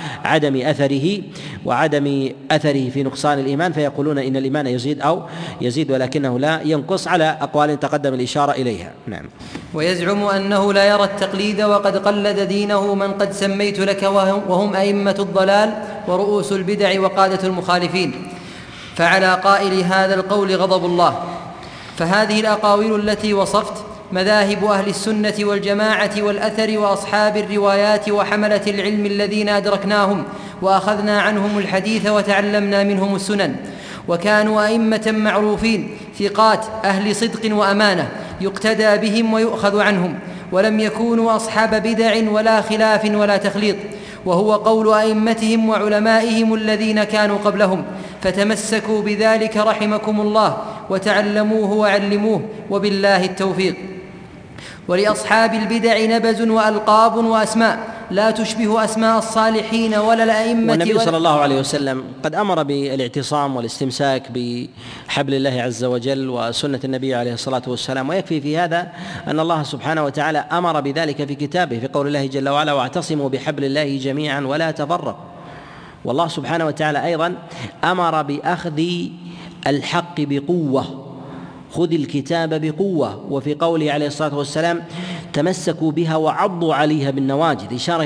وعدم أثره في نقصان الإيمان، فيقولون إن الإيمان يزيد ولكنه لا ينقص، على أقوال تقدم الإشارة إليها. نعم. ويزعم أنه لا يرى التقليد وقد قلد دينه من قد سميت لك وهم أئمة الضلال ورؤوس البدع وقادة المخالفين، فعلى قائل هذا القول غضب الله. فهذه الأقاويل التي وصفت مذاهب أهل السنة والجماعة والأثر وأصحاب الروايات وحملة العلم الذين أدركناهم وأخذنا عنهم الحديث وتعلمنا منهم السنن، وكانوا أئمة معروفين ثقات أهل صدق وأمانة يقتدى بهم ويؤخذ عنهم، ولم يكونوا أصحاب بدع ولا خلاف ولا تخليط، وهو قول أئمتهم وعلمائهم الذين كانوا قبلهم، فتمسكوا بذلك رحمكم الله وتعلموه وعلموه، وبالله التوفيق. ولأصحاب البدع نبز وألقاب وأسماء لا تشبه أسماء الصالحين ولا الأئمة. والنبي صلى الله عليه وسلم قد أمر بالاعتصام والاستمساك بحبل الله عز وجل وسنة النبي عليه الصلاة والسلام، ويكفي في هذا أن الله سبحانه وتعالى أمر بذلك في كتابه في قول الله جل وعلا: واعتصموا بحبل الله جميعا ولا تفرقوا. والله سبحانه وتعالى أيضا أمر بأخذ الحق بقوة، خذ الكتاب بقوة، وفي قوله عليه الصلاة والسلام: تمسكوا بها وعضوا عليها بالنواجذ، إشارة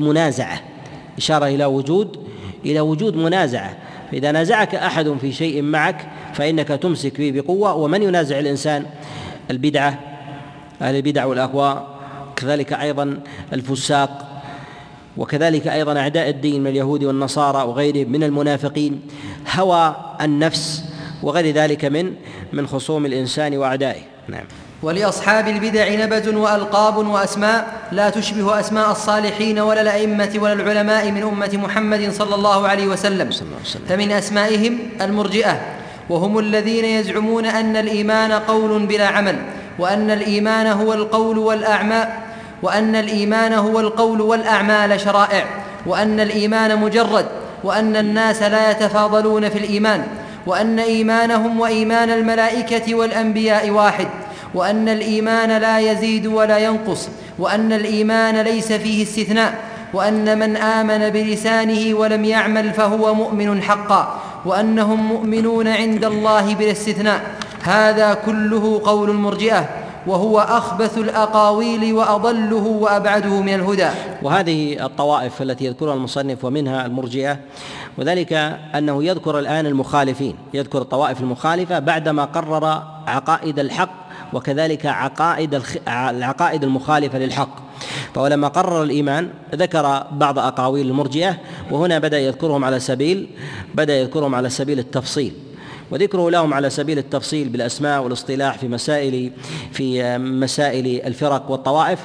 إلى وجود منازعة. فإذا نازعك أحد في شيء معك فإنك تمسك به بقوة. ومن ينازع الإنسان؟ أهل البدع والأهواء، كذلك أيضا الفساق، وكذلك أيضا أعداء الدين من اليهود والنصارى وغيرهم من المنافقين، هوى النفس وغير ذلك من خصوم الإنسان وأعدائه. نعم. ولأصحاب البدع نبز وألقاب وأسماء لا تشبه أسماء الصالحين ولا الأئمة ولا العلماء من أمة محمد صلى الله عليه وسلم. فمن أسمائهم المرجئة، وهم الذين يزعمون أن الإيمان قول بلا عمل، وأن الإيمان هو القول والأعمال شرائع، وأن الإيمان مجرد، وأن الناس لا يتفاضلون في الإيمان، وأن إيمانهم وإيمان الملائكة والأنبياء واحد، وأن الإيمان لا يزيد ولا ينقص، وأن الإيمان ليس فيه استثناء، وأن من آمن بلسانه ولم يعمل فهو مؤمن حقا، وأنهم مؤمنون عند الله بلا استثناء. هذا كله قول المرجئة، وهو أخبث الأقاويل وأضله وأبعده من الهدى. وهذه الطوائف التي يذكرها المصنف ومنها المرجئة، وذلك أنه يذكر الآن المخالفين، يذكر الطوائف المخالفة بعدما قرر عقائد الحق وكذلك العقائد المخالفة للحق. فلما قرر الإيمان ذكر بعض أقاويل المرجئة، وهنا بدأ يذكرهم على سبيل التفصيل، وذكره لهم على سبيل التفصيل بالأسماء والاصطلاح في مسائل الفرق والطوائف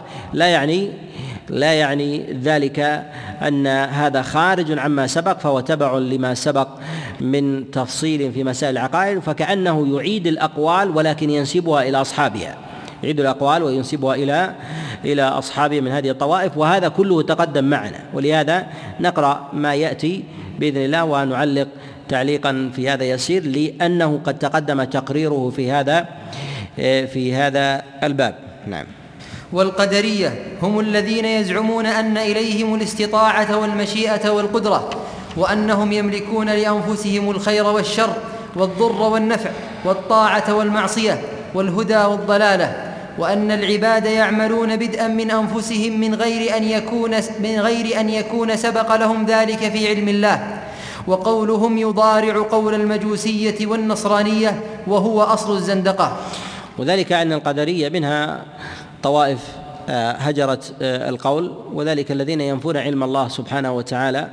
لا يعني ذلك أن هذا خارج عما سبق، فهو تبع لما سبق من تفصيل في مسائل العقائد، فكأنه يعيد الأقوال ولكن ينسبها إلى أصحابها، يعيد الأقوال وينسبها إلى أصحابه من هذه الطوائف. وهذا كله تقدم معنا، ولهذا نقرأ ما يأتي بإذن الله ونعلق تعليقا في هذا يسير، لأنه قد تقدم تقريره في هذا الباب. نعم. والقدرية هم الذين يزعمون أن إليهم الاستطاعة والمشيئة والقدرة، وأنهم يملكون لأنفسهم الخير والشر والضر والنفع والطاعة والمعصية والهدى والضلالة، وأن العباد يعملون بدءا من أنفسهم من غير أن يكون سبق لهم ذلك في علم الله. وقولهم يضارع قول المجوسية والنصرانية، وهو أصل الزندقة. وذلك أن القدرية منها طوائف هجرت القول، وذلك الذين ينفون علم الله سبحانه وتعالى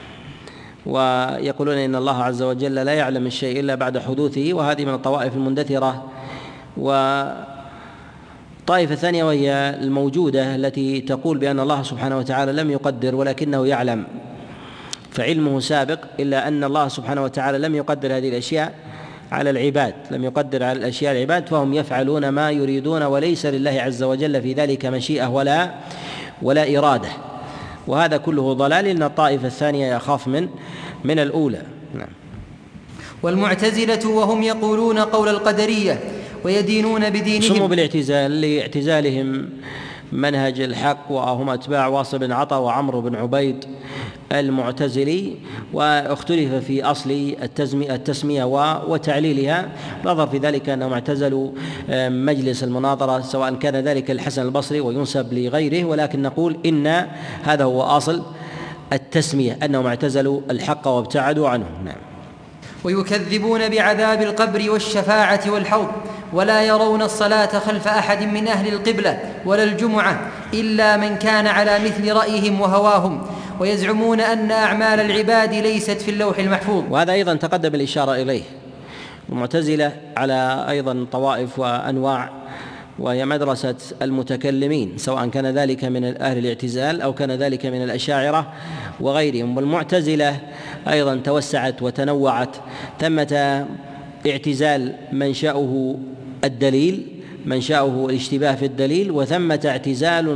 ويقولون إن الله عز وجل لا يعلم الشيء إلا بعد حدوثه، وهذه من الطوائف المندثرة. والطائفة الثانية وهي الموجودة التي تقول بأن الله سبحانه وتعالى لم يقدر ولكنه يعلم، فعلمه سابق، إلا أن الله سبحانه وتعالى لم يقدر هذه الأشياء على العباد، لم يقدر على الأشياء العباد، فهم يفعلون ما يريدون وليس لله عز وجل في ذلك مشيئة ولا إرادة. وهذا كله ضلال، لأن الطائفة الثانية يخاف من الأولى. نعم. والمعتزلة وهم يقولون قول القدرية ويدينون بدينهم، سموا بالاعتزال لاعتزالهم منهج الحق، وهم أتباع واصل بن عطا وعمرو بن عبيد المعتزلي، واختلف في أصل التسمية وتعليلها. نظر في ذلك أنهم اعتزلوا مجلس المناظرة، سواء كان ذلك الحسن البصري وينسب لغيره، ولكن نقول إن هذا هو أصل التسمية، أنهم اعتزلوا الحق وابتعدوا عنه. نعم. ويكذبون بعذاب القبر والشفاعة والحوض، ولا يرون الصلاة خلف أحد من أهل القبلة ولا الجمعة إلا من كان على مثل رأيهم وهواهم، ويزعمون أن أعمال العباد ليست في اللوح المحفوظ. وهذا أيضا تقدم الإشارة إليه. المعتزلة على أيضا طوائف وأنواع، وهي مدرسة المتكلمين، سواء كان ذلك من أهل الاعتزال أو كان ذلك من الأشاعرة وغيرهم. والمعتزلة أيضا توسعت وتنوعت، ثمة اعتزال منشأه الدليل، منشأه الاشتباه في الدليل، وثمة اعتزال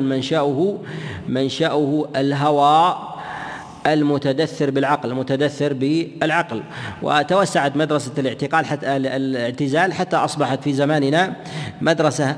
منشأه الهوى المتدثر بالعقل. وتوسعت مدرسة الاعتزال حتى أصبحت في زماننا مدرسة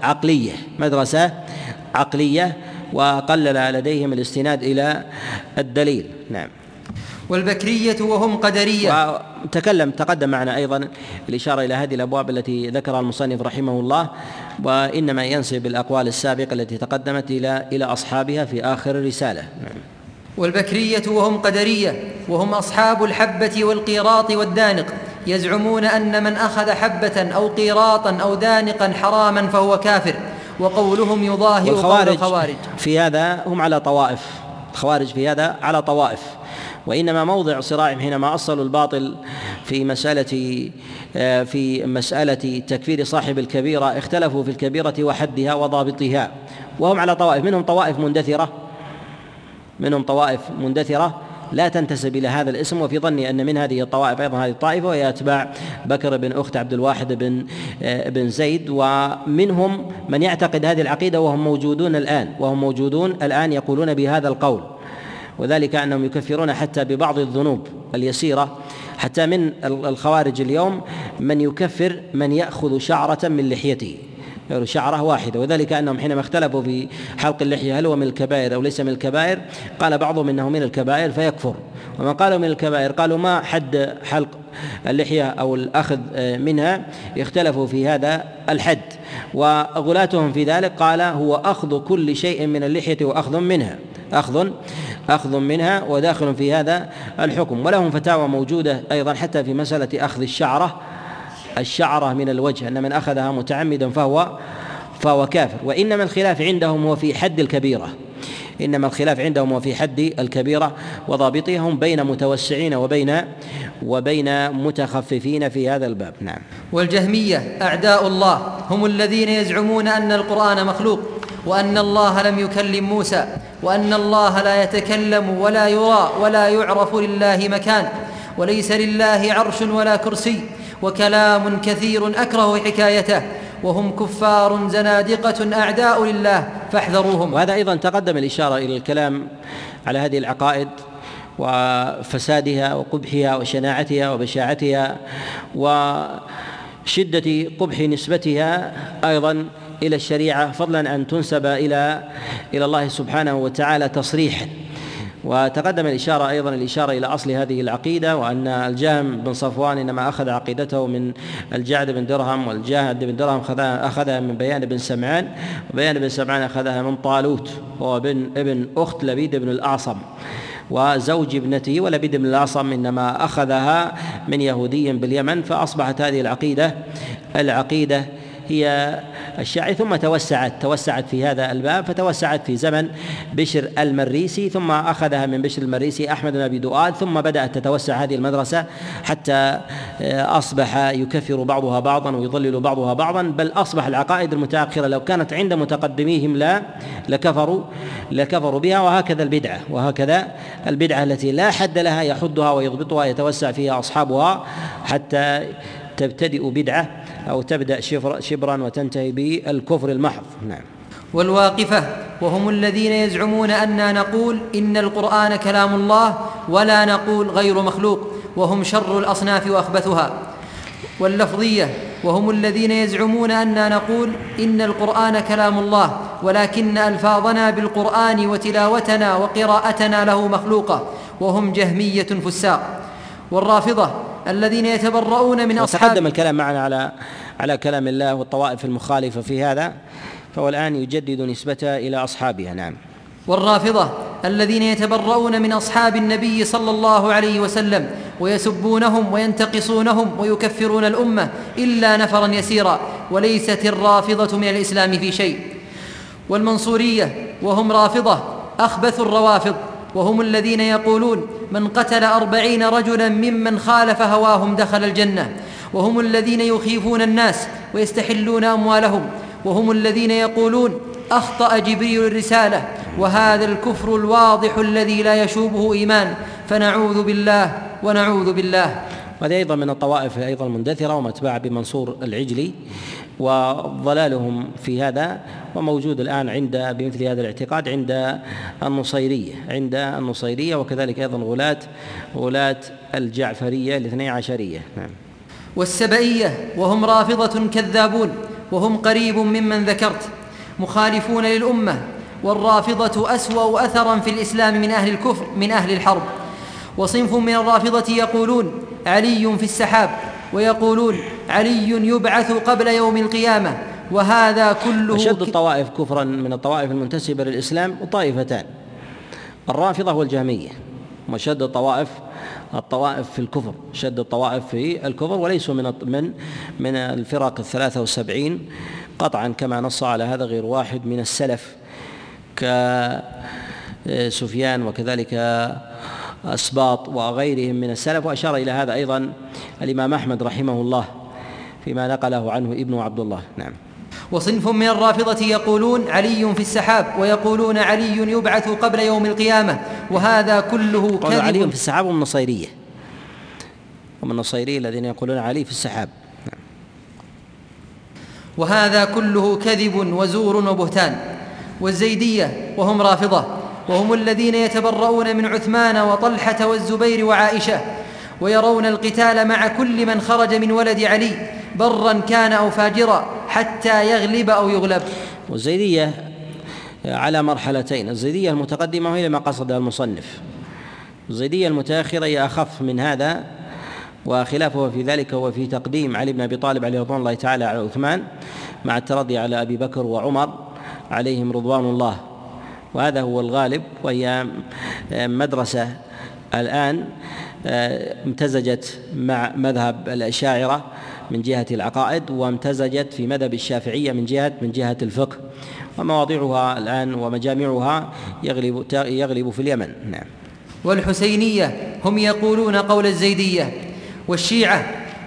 عقلية، وقلل لديهم الاستناد إلى الدليل. نعم. والبكرية وهم قدرية، تقدم معنا أيضا الإشارة إلى هذه الأبواب التي ذكرها المصنف رحمه الله، وإنما ينسب الأقوال السابقة التي تقدمت إلى أصحابها في آخر الرسالة. نعم. والبكرية وهم قدرية، وهم أصحاب الحبة والقيراط والدانق، يزعمون أن من أخذ حبة أو قيراطا أو دانقا حراما فهو كافر، وقولهم يظاهر قول الخوارج في هذا هم على طوائف، الخوارج في هذا على طوائف، وإنما موضع صراعهم حينما أصلوا الباطل في مسألة تكفير صاحب الكبيرة، اختلفوا في الكبيرة وحدها وضابطها، وهم على طوائف، منهم طوائف مندثرة لا تنتسب إلى هذا الاسم، وفي ظني أن من هذه الطوائف أيضا هذه الطائفة، وهي أتباع بكر بن أخت عبد الواحد بن زيد. ومنهم من يعتقد هذه العقيدة وهم موجودون الآن يقولون بهذا القول، وذلك أنهم يكفرون حتى ببعض الذنوب اليسيرة، حتى من الخوارج اليوم من يكفر من يأخذ شعرة من لحيته، شعرة واحدة. وذلك أنهم حينما اختلفوا في حلق اللحية هل هو من الكبائر أو ليس من الكبائر، قال بعضهم إنه من الكبائر فيكفر، ومن قالوا من الكبائر قالوا ما حد حلق اللحية أو الأخذ منها، اختلفوا في هذا الحد. وغلاتهم في ذلك قال هو أخذ كل شيء من اللحية وأخذ منها، أخذ منها وداخل في هذا الحكم. ولهم فتاوى موجودة أيضا حتى في مسألة أخذ الشعرة من الوجه، أن من أخذها متعمدا فهو كافر. وإنما الخلاف عندهم هو في حد الكبيرة، وضابطها هم بين متوسعين وبين متخففين في هذا الباب. نعم. والجهمية أعداء الله هم الذين يزعمون أن القرآن مخلوق، وأن الله لم يكلم موسى، وأن الله لا يتكلم ولا يرى ولا يعرف لله مكان، وليس لله عرش ولا كرسي، وكلام كثير أكره حكايته، وهم كفار زنادقة أعداء لله فاحذروهم. وهذا أيضا تقدم الإشارة إلى الكلام على هذه العقائد وفسادها وقبحها وشناعتها وبشاعتها وشدة قبح نسبتها أيضا إلى الشريعة، فضلا أن تنسب إلى الله سبحانه وتعالى تصريحا. وتقدم الإشارة إلى أصل هذه العقيدة، وأن الجهم بن صفوان إنما أخذ عقيدته من الجعد بن درهم، والجعد بن درهم أخذها من بيان بن سمعان، وبيان بن سمعان أخذها من طالوت وهو ابن أخت لبيد بن الأعصم وزوج ابنته، ولبيد بن الأعصم إنما أخذها من يهودي باليمن. فأصبحت هذه العقيدة هي الشاعر، ثم توسعت في هذا الباب، فتوسعت في زمن بشر المريسي، ثم أخذها من بشر المريسي أحمد بن أبي دؤاد، ثم بدأت تتوسع هذه المدرسة حتى أصبح يكفر بعضها بعضا ويضلل بعضها بعضا، بل أصبح العقائد المتأخرة لو كانت عند متقدميهم لكفروا بها. وهكذا البدعة التي لا حد لها يحدها ويضبطها يتوسع فيها أصحابها حتى تبتدئ بدعة أو تبدأ شبرا وتنتهي بالكفر المحض. نعم. والواقفة وهم الذين يزعمون أننا نقول إن القرآن كلام الله ولا نقول غير مخلوق، وهم شر الأصناف وأخبثها. واللفظية وهم الذين يزعمون أننا نقول إن القرآن كلام الله، ولكن ألفاظنا بالقرآن وتلاوتنا وقراءتنا له مخلوقة، وهم جهمية فساق. والرافضة الذين يتبرؤون من أصحاب، وتقدم الكلام معنا على كلام الله والطوائف المخالفة في هذا، فهو الآن يجدد نسبتها إلى أصحابها. نعم. والرافضة الذين يتبرؤون من أصحاب النبي صلى الله عليه وسلم ويسبونهم وينتقصونهم ويكفرون الأمة إلا نفرا يسيرا، وليست الرافضة من الإسلام في شيء. والمنصورية وهم رافضة أخبث الروافض، وهم الذين يقولون من قتل 40 رجلا ممن خالف هواهم دخل الجنة، وهم الذين يخيفون الناس ويستحلون أموالهم، وهم الذين يقولون أخطأ جبريل الرسالة، وهذا الكفر الواضح الذي لا يشوبه إيمان، فنعوذ بالله ونعوذ بالله. وهذا أيضا من الطوائف أيضا المندثرة ومتباع بمنصور العجلي، وضلالهم في هذا وموجود الآن بمثل هذا الاعتقاد عند النصيرية وكذلك أيضا غلاة الجعفرية الاثني عشرية. نعم. والسبئية وهم رافضة كذابون، وهم قريب ممن ذكرت، مخالفون للأمة. والرافضة أسوأ أثرا في الإسلام من أهل الكفر من أهل الحرب. وصنف من الرافضة يقولون علي في السحاب، ويقولون علي يبعث قبل يوم القيامة، وهذا كله أشد الطوائف كفرا من الطوائف المنتسبة للإسلام طائفتان، الرافضة والجهمية، وشد الطوائف في الكفر، شد الطوائف في الكفر، وليسوا من الفرق 73 قطعا، كما نص على هذا غير واحد من السلف كسفيان وكذلك أسباط وغيرهم من السلف. وأشار إلى هذا أيضا الإمام أحمد رحمه الله فيما نقله عنه ابن عبد الله. نعم. وصنف من الرافضة يقولون علي في السحاب، ويقولون علي يبعث قبل يوم القيامة، وهذا كله كذب. علي في السحاب ومن النصيرية الذين يقولون علي في السحاب. نعم. وهذا كله كذب وزور وبهتان. والزيدية وهم رافضة، وهم الذين يتبرؤون من عثمان وطلحة والزبير وعائشة، ويرون القتال مع كل من خرج من ولد علي برا كان أو فاجرا، حتى يغلب أو يغلب. والزيدية على مرحلتين: الزيدية المتقدمة وهي ما قصدها المصنف، الزيدية المتأخرة هي أخف من هذا، وخلافه في ذلك هو في تقديم علي بن أبي طالب عليه رضوان الله تعالى على عثمان مع الترضي على أبي بكر وعمر عليهم رضوان الله، وهذا هو الغالب. وهي مدرسة الآن امتزجت مع مذهب الأشاعرة من جهة العقائد، وامتزجت في مذهب الشافعية من جهة الفقه، ومواضعها الآن ومجامعها يغلب في اليمن. نعم. والحسينية هم يقولون قول الزيدية. والشيعة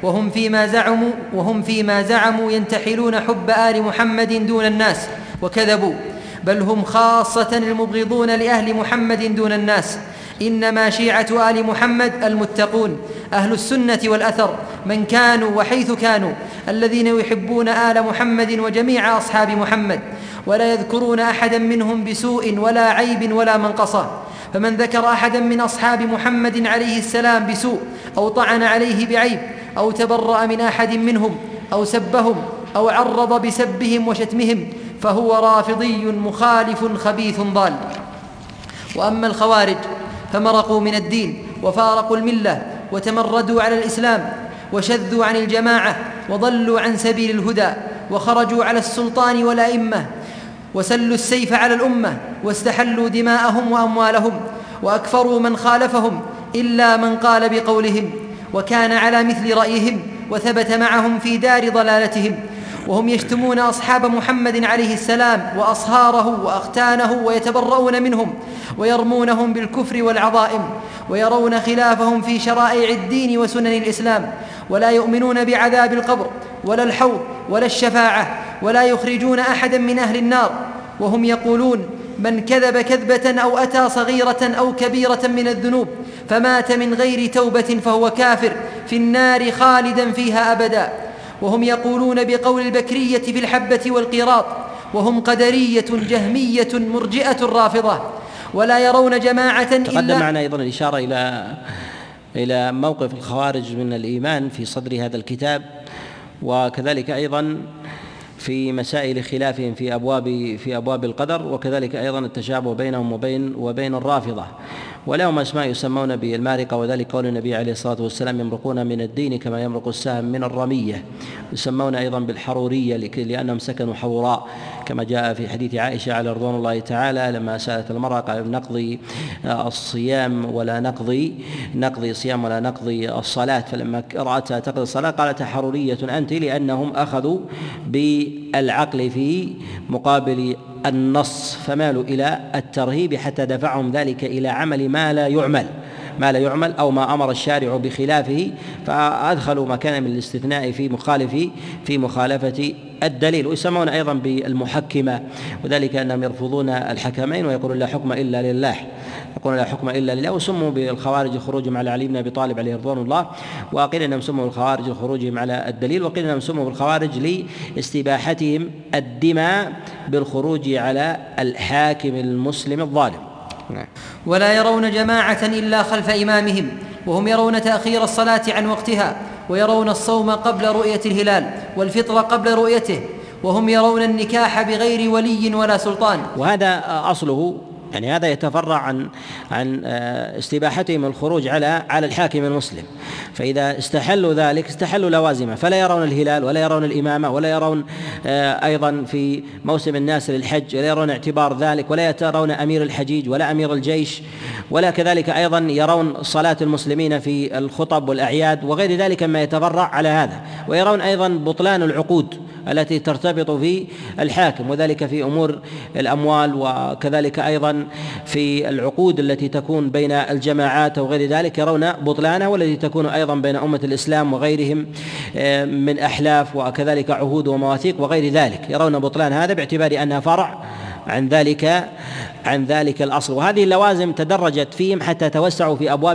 وهم فيما زعموا ينتحلون حب آل محمد دون الناس، وكذبوا، بل هم خاصة المبغضون لأهل محمد دون الناس. إنما شيعة آل محمد المتقون أهل السنة والأثر، من كانوا وحيث كانوا، الذين يحبون آل محمد وجميع أصحاب محمد، ولا يذكرون أحدا منهم بسوء ولا عيب ولا منقصة. فمن ذكر أحدا من أصحاب محمد عليه السلام بسوء أو طعن عليه بعيب أو تبرأ من أحد منهم أو سبهم أو عرض بسبهم وشتمهم فهو رافضي مخالف خبيث ضال. وأما الخوارج فمرقوا من الدين وفارقوا الملة وتمردوا على الإسلام وشذوا عن الجماعة وضلوا عن سبيل الهدى، وخرجوا على السلطان والأئمة وسلوا السيف على الأمة واستحلوا دماءهم وأموالهم، وأكفروا من خالفهم إلا من قال بقولهم وكان على مثل رأيهم وثبت معهم في دار ضلالتهم. وهم يشتمون أصحاب محمد عليه السلام وأصهاره وأختانه ويتبرؤون منهم ويرمونهم بالكفر والعظائم، ويرون خلافهم في شرائع الدين وسنن الإسلام، ولا يؤمنون بعذاب القبر ولا الحوض ولا الشفاعة، ولا يخرجون أحدا من أهل النار. وهم يقولون: من كذب كذبة أو أتى صغيرة أو كبيرة من الذنوب فمات من غير توبة فهو كافر في النار خالدا فيها أبدا. وهم يقولون بقول البكرية في الحبة والقيراط، وهم قدرية جهمية مرجئة رافضة، ولا يرون جماعة إلا. تقدم معنا أيضا الإشارة إلى موقف الخوارج من الإيمان في صدر هذا الكتاب، وكذلك أيضا في مسائل خلافهم في أبواب القدر، وكذلك أيضا التشابه بينهم وبين الرافضة. ولهم أسماء يسمون بالمارقة، وذلك قول النبي عليه الصلاة والسلام: يمرقون من الدين كما يمرق السهم من الرمية. يسمون أيضا بالحرورية لأنهم سكنوا حوراء، كما جاء في حديث عائشة على رضوان الله تعالى لما سألت المرأة قال: نقضي الصيام ولا نقضي الصيام ولا نقضي الصلاة، فلما رأتها تقضي الصلاة قالت: حرورية أنت، لأنهم أخذوا بالعقل في مقابل النص، فمالوا إلى الترهيب حتى دفعهم ذلك إلى عمل ما لا يعمل أو ما أمر الشارع بخلافه، فأدخلوا مكان من الاستثناء في مخالفة الدليل. ويسمون أيضا بالمحكمة، وذلك أنهم يرفضون الحكمين ويقولون لا حكم إلا لله. وسموا بالخوارج خروجهم على علي بن أبي طالب عليه رضوان الله، وقيل أنهم سموا بالخوارج خروجهم على الدليل، وقيل أنهم سموا بالخوارج لاستباحتهم الدماء بالخروج على الحاكم المسلم الظالم. ولا يرون جماعة إلا خلف إمامهم، وهم يرون تأخير الصلاة عن وقتها، ويرون الصوم قبل رؤية الهلال والفطر قبل رؤيته، وهم يرون النكاح بغير ولي ولا سلطان. وهذا أصله، يعني هذا يتفرع عن استباحتهم الخروج على الحاكم المسلم. فإذا استحلوا ذلك استحلوا لوازمه، فلا يرون الهلال ولا يرون الإمامة ولا يرون أيضا في موسم الناس للحج ولا يرون اعتبار ذلك، ولا يرون أمير الحجيج ولا أمير الجيش، ولا كذلك أيضا يرون صلاة المسلمين في الخطب والأعياد وغير ذلك مما يتفرع على هذا. ويرون أيضا بطلان العقود التي ترتبط في الحاكم، وذلك في أمور الأموال، وكذلك أيضا في العقود التي تكون بين الجماعات وغير ذلك يرون بطلانها، والتي تكون أيضا بين أمة الإسلام وغيرهم من أحلاف وكذلك عهود ومواثيق وغير ذلك، يرون بطلان هذا باعتبار أنها فرع عن ذلك الأصل. وهذه اللوازم تدرجت فيهم حتى توسعوا في أبواب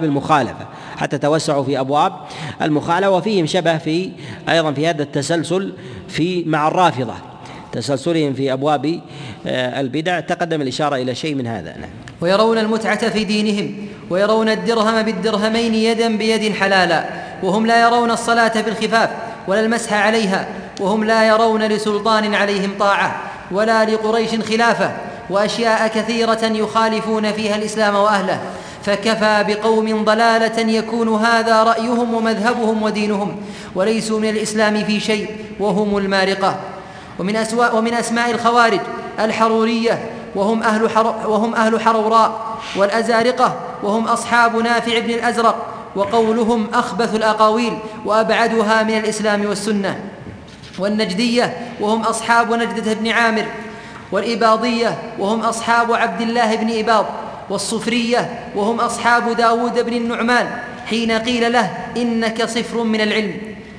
المخالفة، وفيهم شبه أيضا في هذا التسلسل مع الرافضة، تسلسلهم في أبواب البدع. تقدم الإشارة إلى شيء من هذا. ويرون المتعة في دينهم، ويرون الدرهم بالدرهمين يدا بيد حلالا، وهم لا يرون الصلاة بالخفاف ولا المسح عليها وهم لا يرون لسلطان عليهم طاعة ولا لقريش خلافة، وأشياء كثيرة يخالفون فيها الإسلام وأهله، فكفى بقوم ضلالة يكون هذا رأيهم ومذهبهم ودينهم، وليسوا من الإسلام في شيء وهم المارقة. ومن أسماء الخوارج الحرورية وهم أهل حروراء، والأزارقة وهم أصحاب نافع بن الأزرق، وقولهم أخبث الأقاويل وأبعدها من الإسلام والسنة. والنجدية وهم أصحاب نجدة بن عامر، والإباضية وهم أصحاب عبد الله بن إباض، والصفرية وهم أصحاب داود بن النعمان حين قيل له إنك صفر من العلم.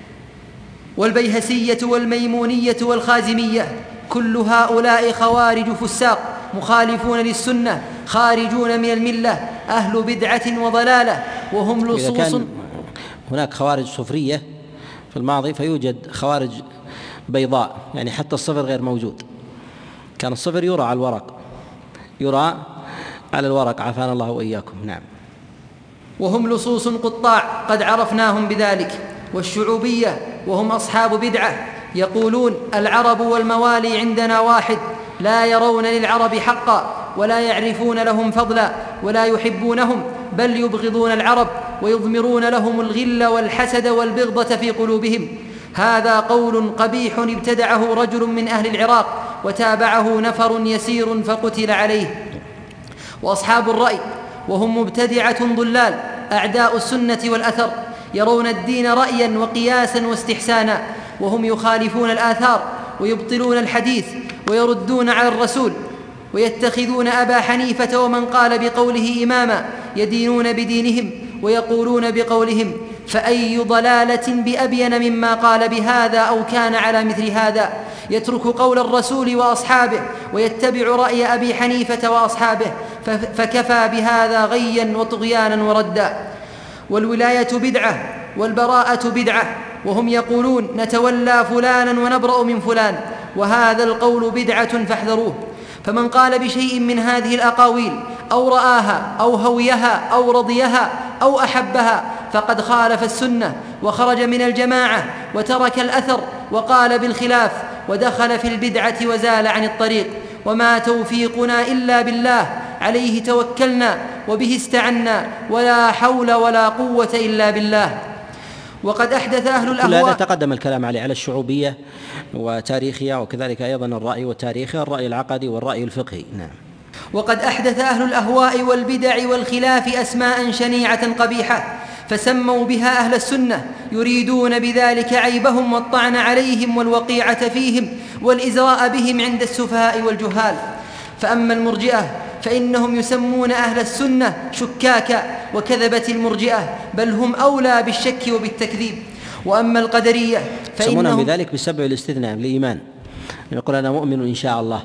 والبيهسية والميمونية والخازمية، كل هؤلاء خوارج فساق مخالفون للسنة، خارجون من الملة، أهل بدعة وضلالة، وهم لصوص. إذا كان هناك خوارج صفرية في الماضي فيوجد خوارج بيضاء، يعني حتى الصفر غير موجود، كان الصفر يرى على الورق، يرى على الورق، عافانا الله وإياكم. نعم. وهم لصوص قطاع قد عرفناهم بذلك. والشعوبية وهم أصحاب بدعة، يقولون العرب والموالي عندنا واحد، لا يرون للعرب حقا ولا يعرفون لهم فضلا ولا يحبونهم، بل يبغضون العرب ويضمرون لهم الغل والحسد والبغضة في قلوبهم. هذا قول قبيح ابتدعه رجل من أهل العراق وتابعه نفر يسير فقتل عليه. وأصحاب الرأي وهم مبتدعة ضلال أعداء السنة والأثر، يرون الدين رأيا وقياسا واستحسانا، وهم يخالفون الآثار ويبطلون الحديث ويردون على الرسول، ويتخذون أبا حنيفة ومن قال بقوله إماما، يدينون بدينهم ويقولون بقولهم، فأي ضلالة بأبين مما قال بهذا أو كان على مثل هذا، يترك قول الرسول وأصحابه ويتبع رأي أبي حنيفة وأصحابه، فكفى بهذا غيا وطغيانا وردا. والولاية بدعة والبراءة بدعة، وهم يقولون نتولى فلانا ونبرأ من فلان، وهذا القول بدعة فاحذروه. فمن قال بشيء من هذه الأقاويل أو رآها أو هويها أو رضيها أو أحبها فقد خالف السنة وخرج من الجماعة وترك الأثر وقال بالخلاف ودخل في البدعة وزال عن الطريق. وما توفيقنا إلا بالله، عليه توكلنا وبه استعنا، ولا حول ولا قوة إلا بالله. وقد أحدث أهل الأهواء، كل هذا تقدم الكلام على الشعوبية وتاريخها، وكذلك أيضا الرأي والتاريخ، الرأي العقدي والرأي الفقهي. نعم. وقد أحدث أهل الأهواء والبدع والخلاف أسماء شنيعة قبيحة، فسموا بها أهل السنة، يريدون بذلك عيبهم والطعن عليهم والوقيعة فيهم والإزراء بهم عند السفهاء والجهال. فأما المرجئة فإنهم يسمون أهل السنة شكاكا وكذبة المرجئة، بل هم أولى بالشك وبالتكذيب. وأما القدرية يسمونهم بذلك بسبب الاستثناء للإيمان، يقول أنا مؤمن إن شاء الله.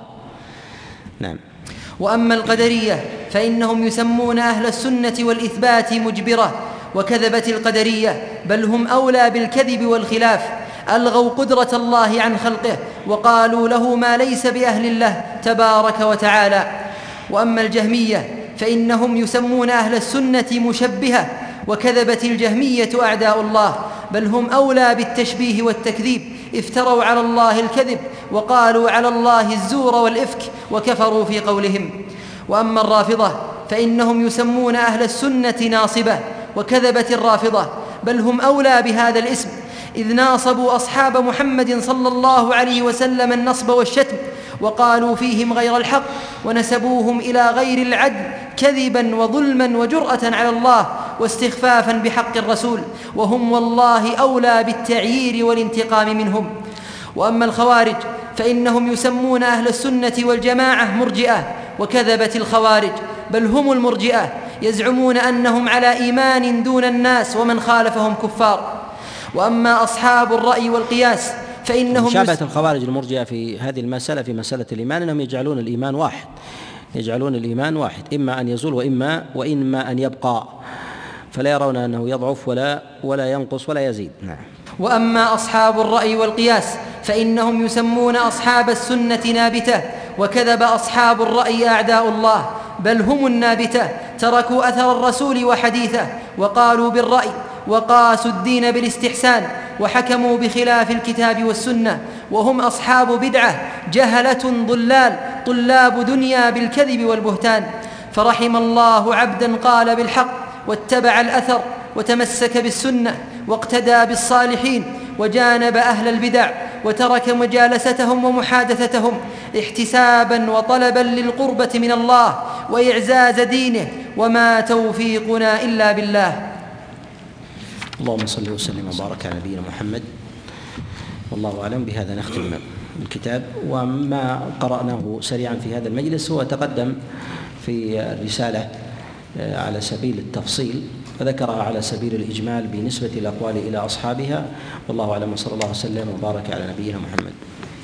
نعم. وأما القدرية فإنهم يسمون أهل السنة والإثبات مجبرة وكذبة القدرية، بل هم أولى بالكذب والخلاف، ألغوا قدرة الله عن خلقه وقالوا له ما ليس بأهل الله تبارك وتعالى. وأما الجهمية فإنهم يسمون أهل السنة مشبهة وكذبة الجهمية أعداء الله، بل هم أولى بالتشبيه والتكذيب، افتروا على الله الكذب وقالوا على الله الزور والإفك وكفروا في قولهم. وأما الرافضة فإنهم يسمون أهل السنة ناصبة وكذبة الرافضة، بل هم أولى بهذا الاسم، إذ ناصبوا أصحاب محمد صلى الله عليه وسلم النصب والشتم، وقالوا فيهم غير الحق ونسبوهم إلى غير العدل كذبا وظلما وجرأة على الله واستخفافا بحق الرسول، وهم والله أولى بالتعيير والانتقام منهم. وأما الخوارج فإنهم يسمون أهل السنة والجماعة مرجئة وكذبة الخوارج، بل هم المرجئة، يزعمون أنهم على إيمان دون الناس ومن خالفهم كفار. وأما أصحاب الرأي والقياس فإنهم مشابهة الخوارج المرجئة في هذه المسألة، في مسألة الإيمان، أنهم يجعلون الإيمان واحد، يجعلون الإيمان واحد، إما أن يزول وإما أن يبقى، فلا يرون أنه يضعف ولا ينقص ولا يزيد. نعم. وأما أصحاب الرأي والقياس فإنهم يسمون أصحاب السنة نابتة، وكذب أصحاب الرأي أعداء الله، بل هم النابتة، تركوا أثر الرسول وحديثه وقالوا بالرأي وقاسوا الدين بالاستحسان وحكموا بخلاف الكتاب والسنة، وهم أصحاب بدعة جهلة ضلال طلاب دنيا بالكذب والبهتان. فرحم الله عبدا قال بالحق واتبع الأثر وتمسك بالسنة واقتدى بالصالحين وجانب أهل البدع وترك مجالستهم ومحادثتهم احتسابا وطلبا للقربة من الله وإعزاز دينه، وما توفيقنا إلا بالله. اللهم صل وسلم وبارك على نبينا محمد، والله أعلم. بهذا نختم الكتاب. وما قرأناه سريعا في هذا المجلس هو تقدم في الرسالة على سبيل التفصيل، فذكرها على سبيل الإجمال بنسبة الأقوال إلى أصحابها، والله أعلم. وصلى الله وسلم وبارك على نبينا محمد.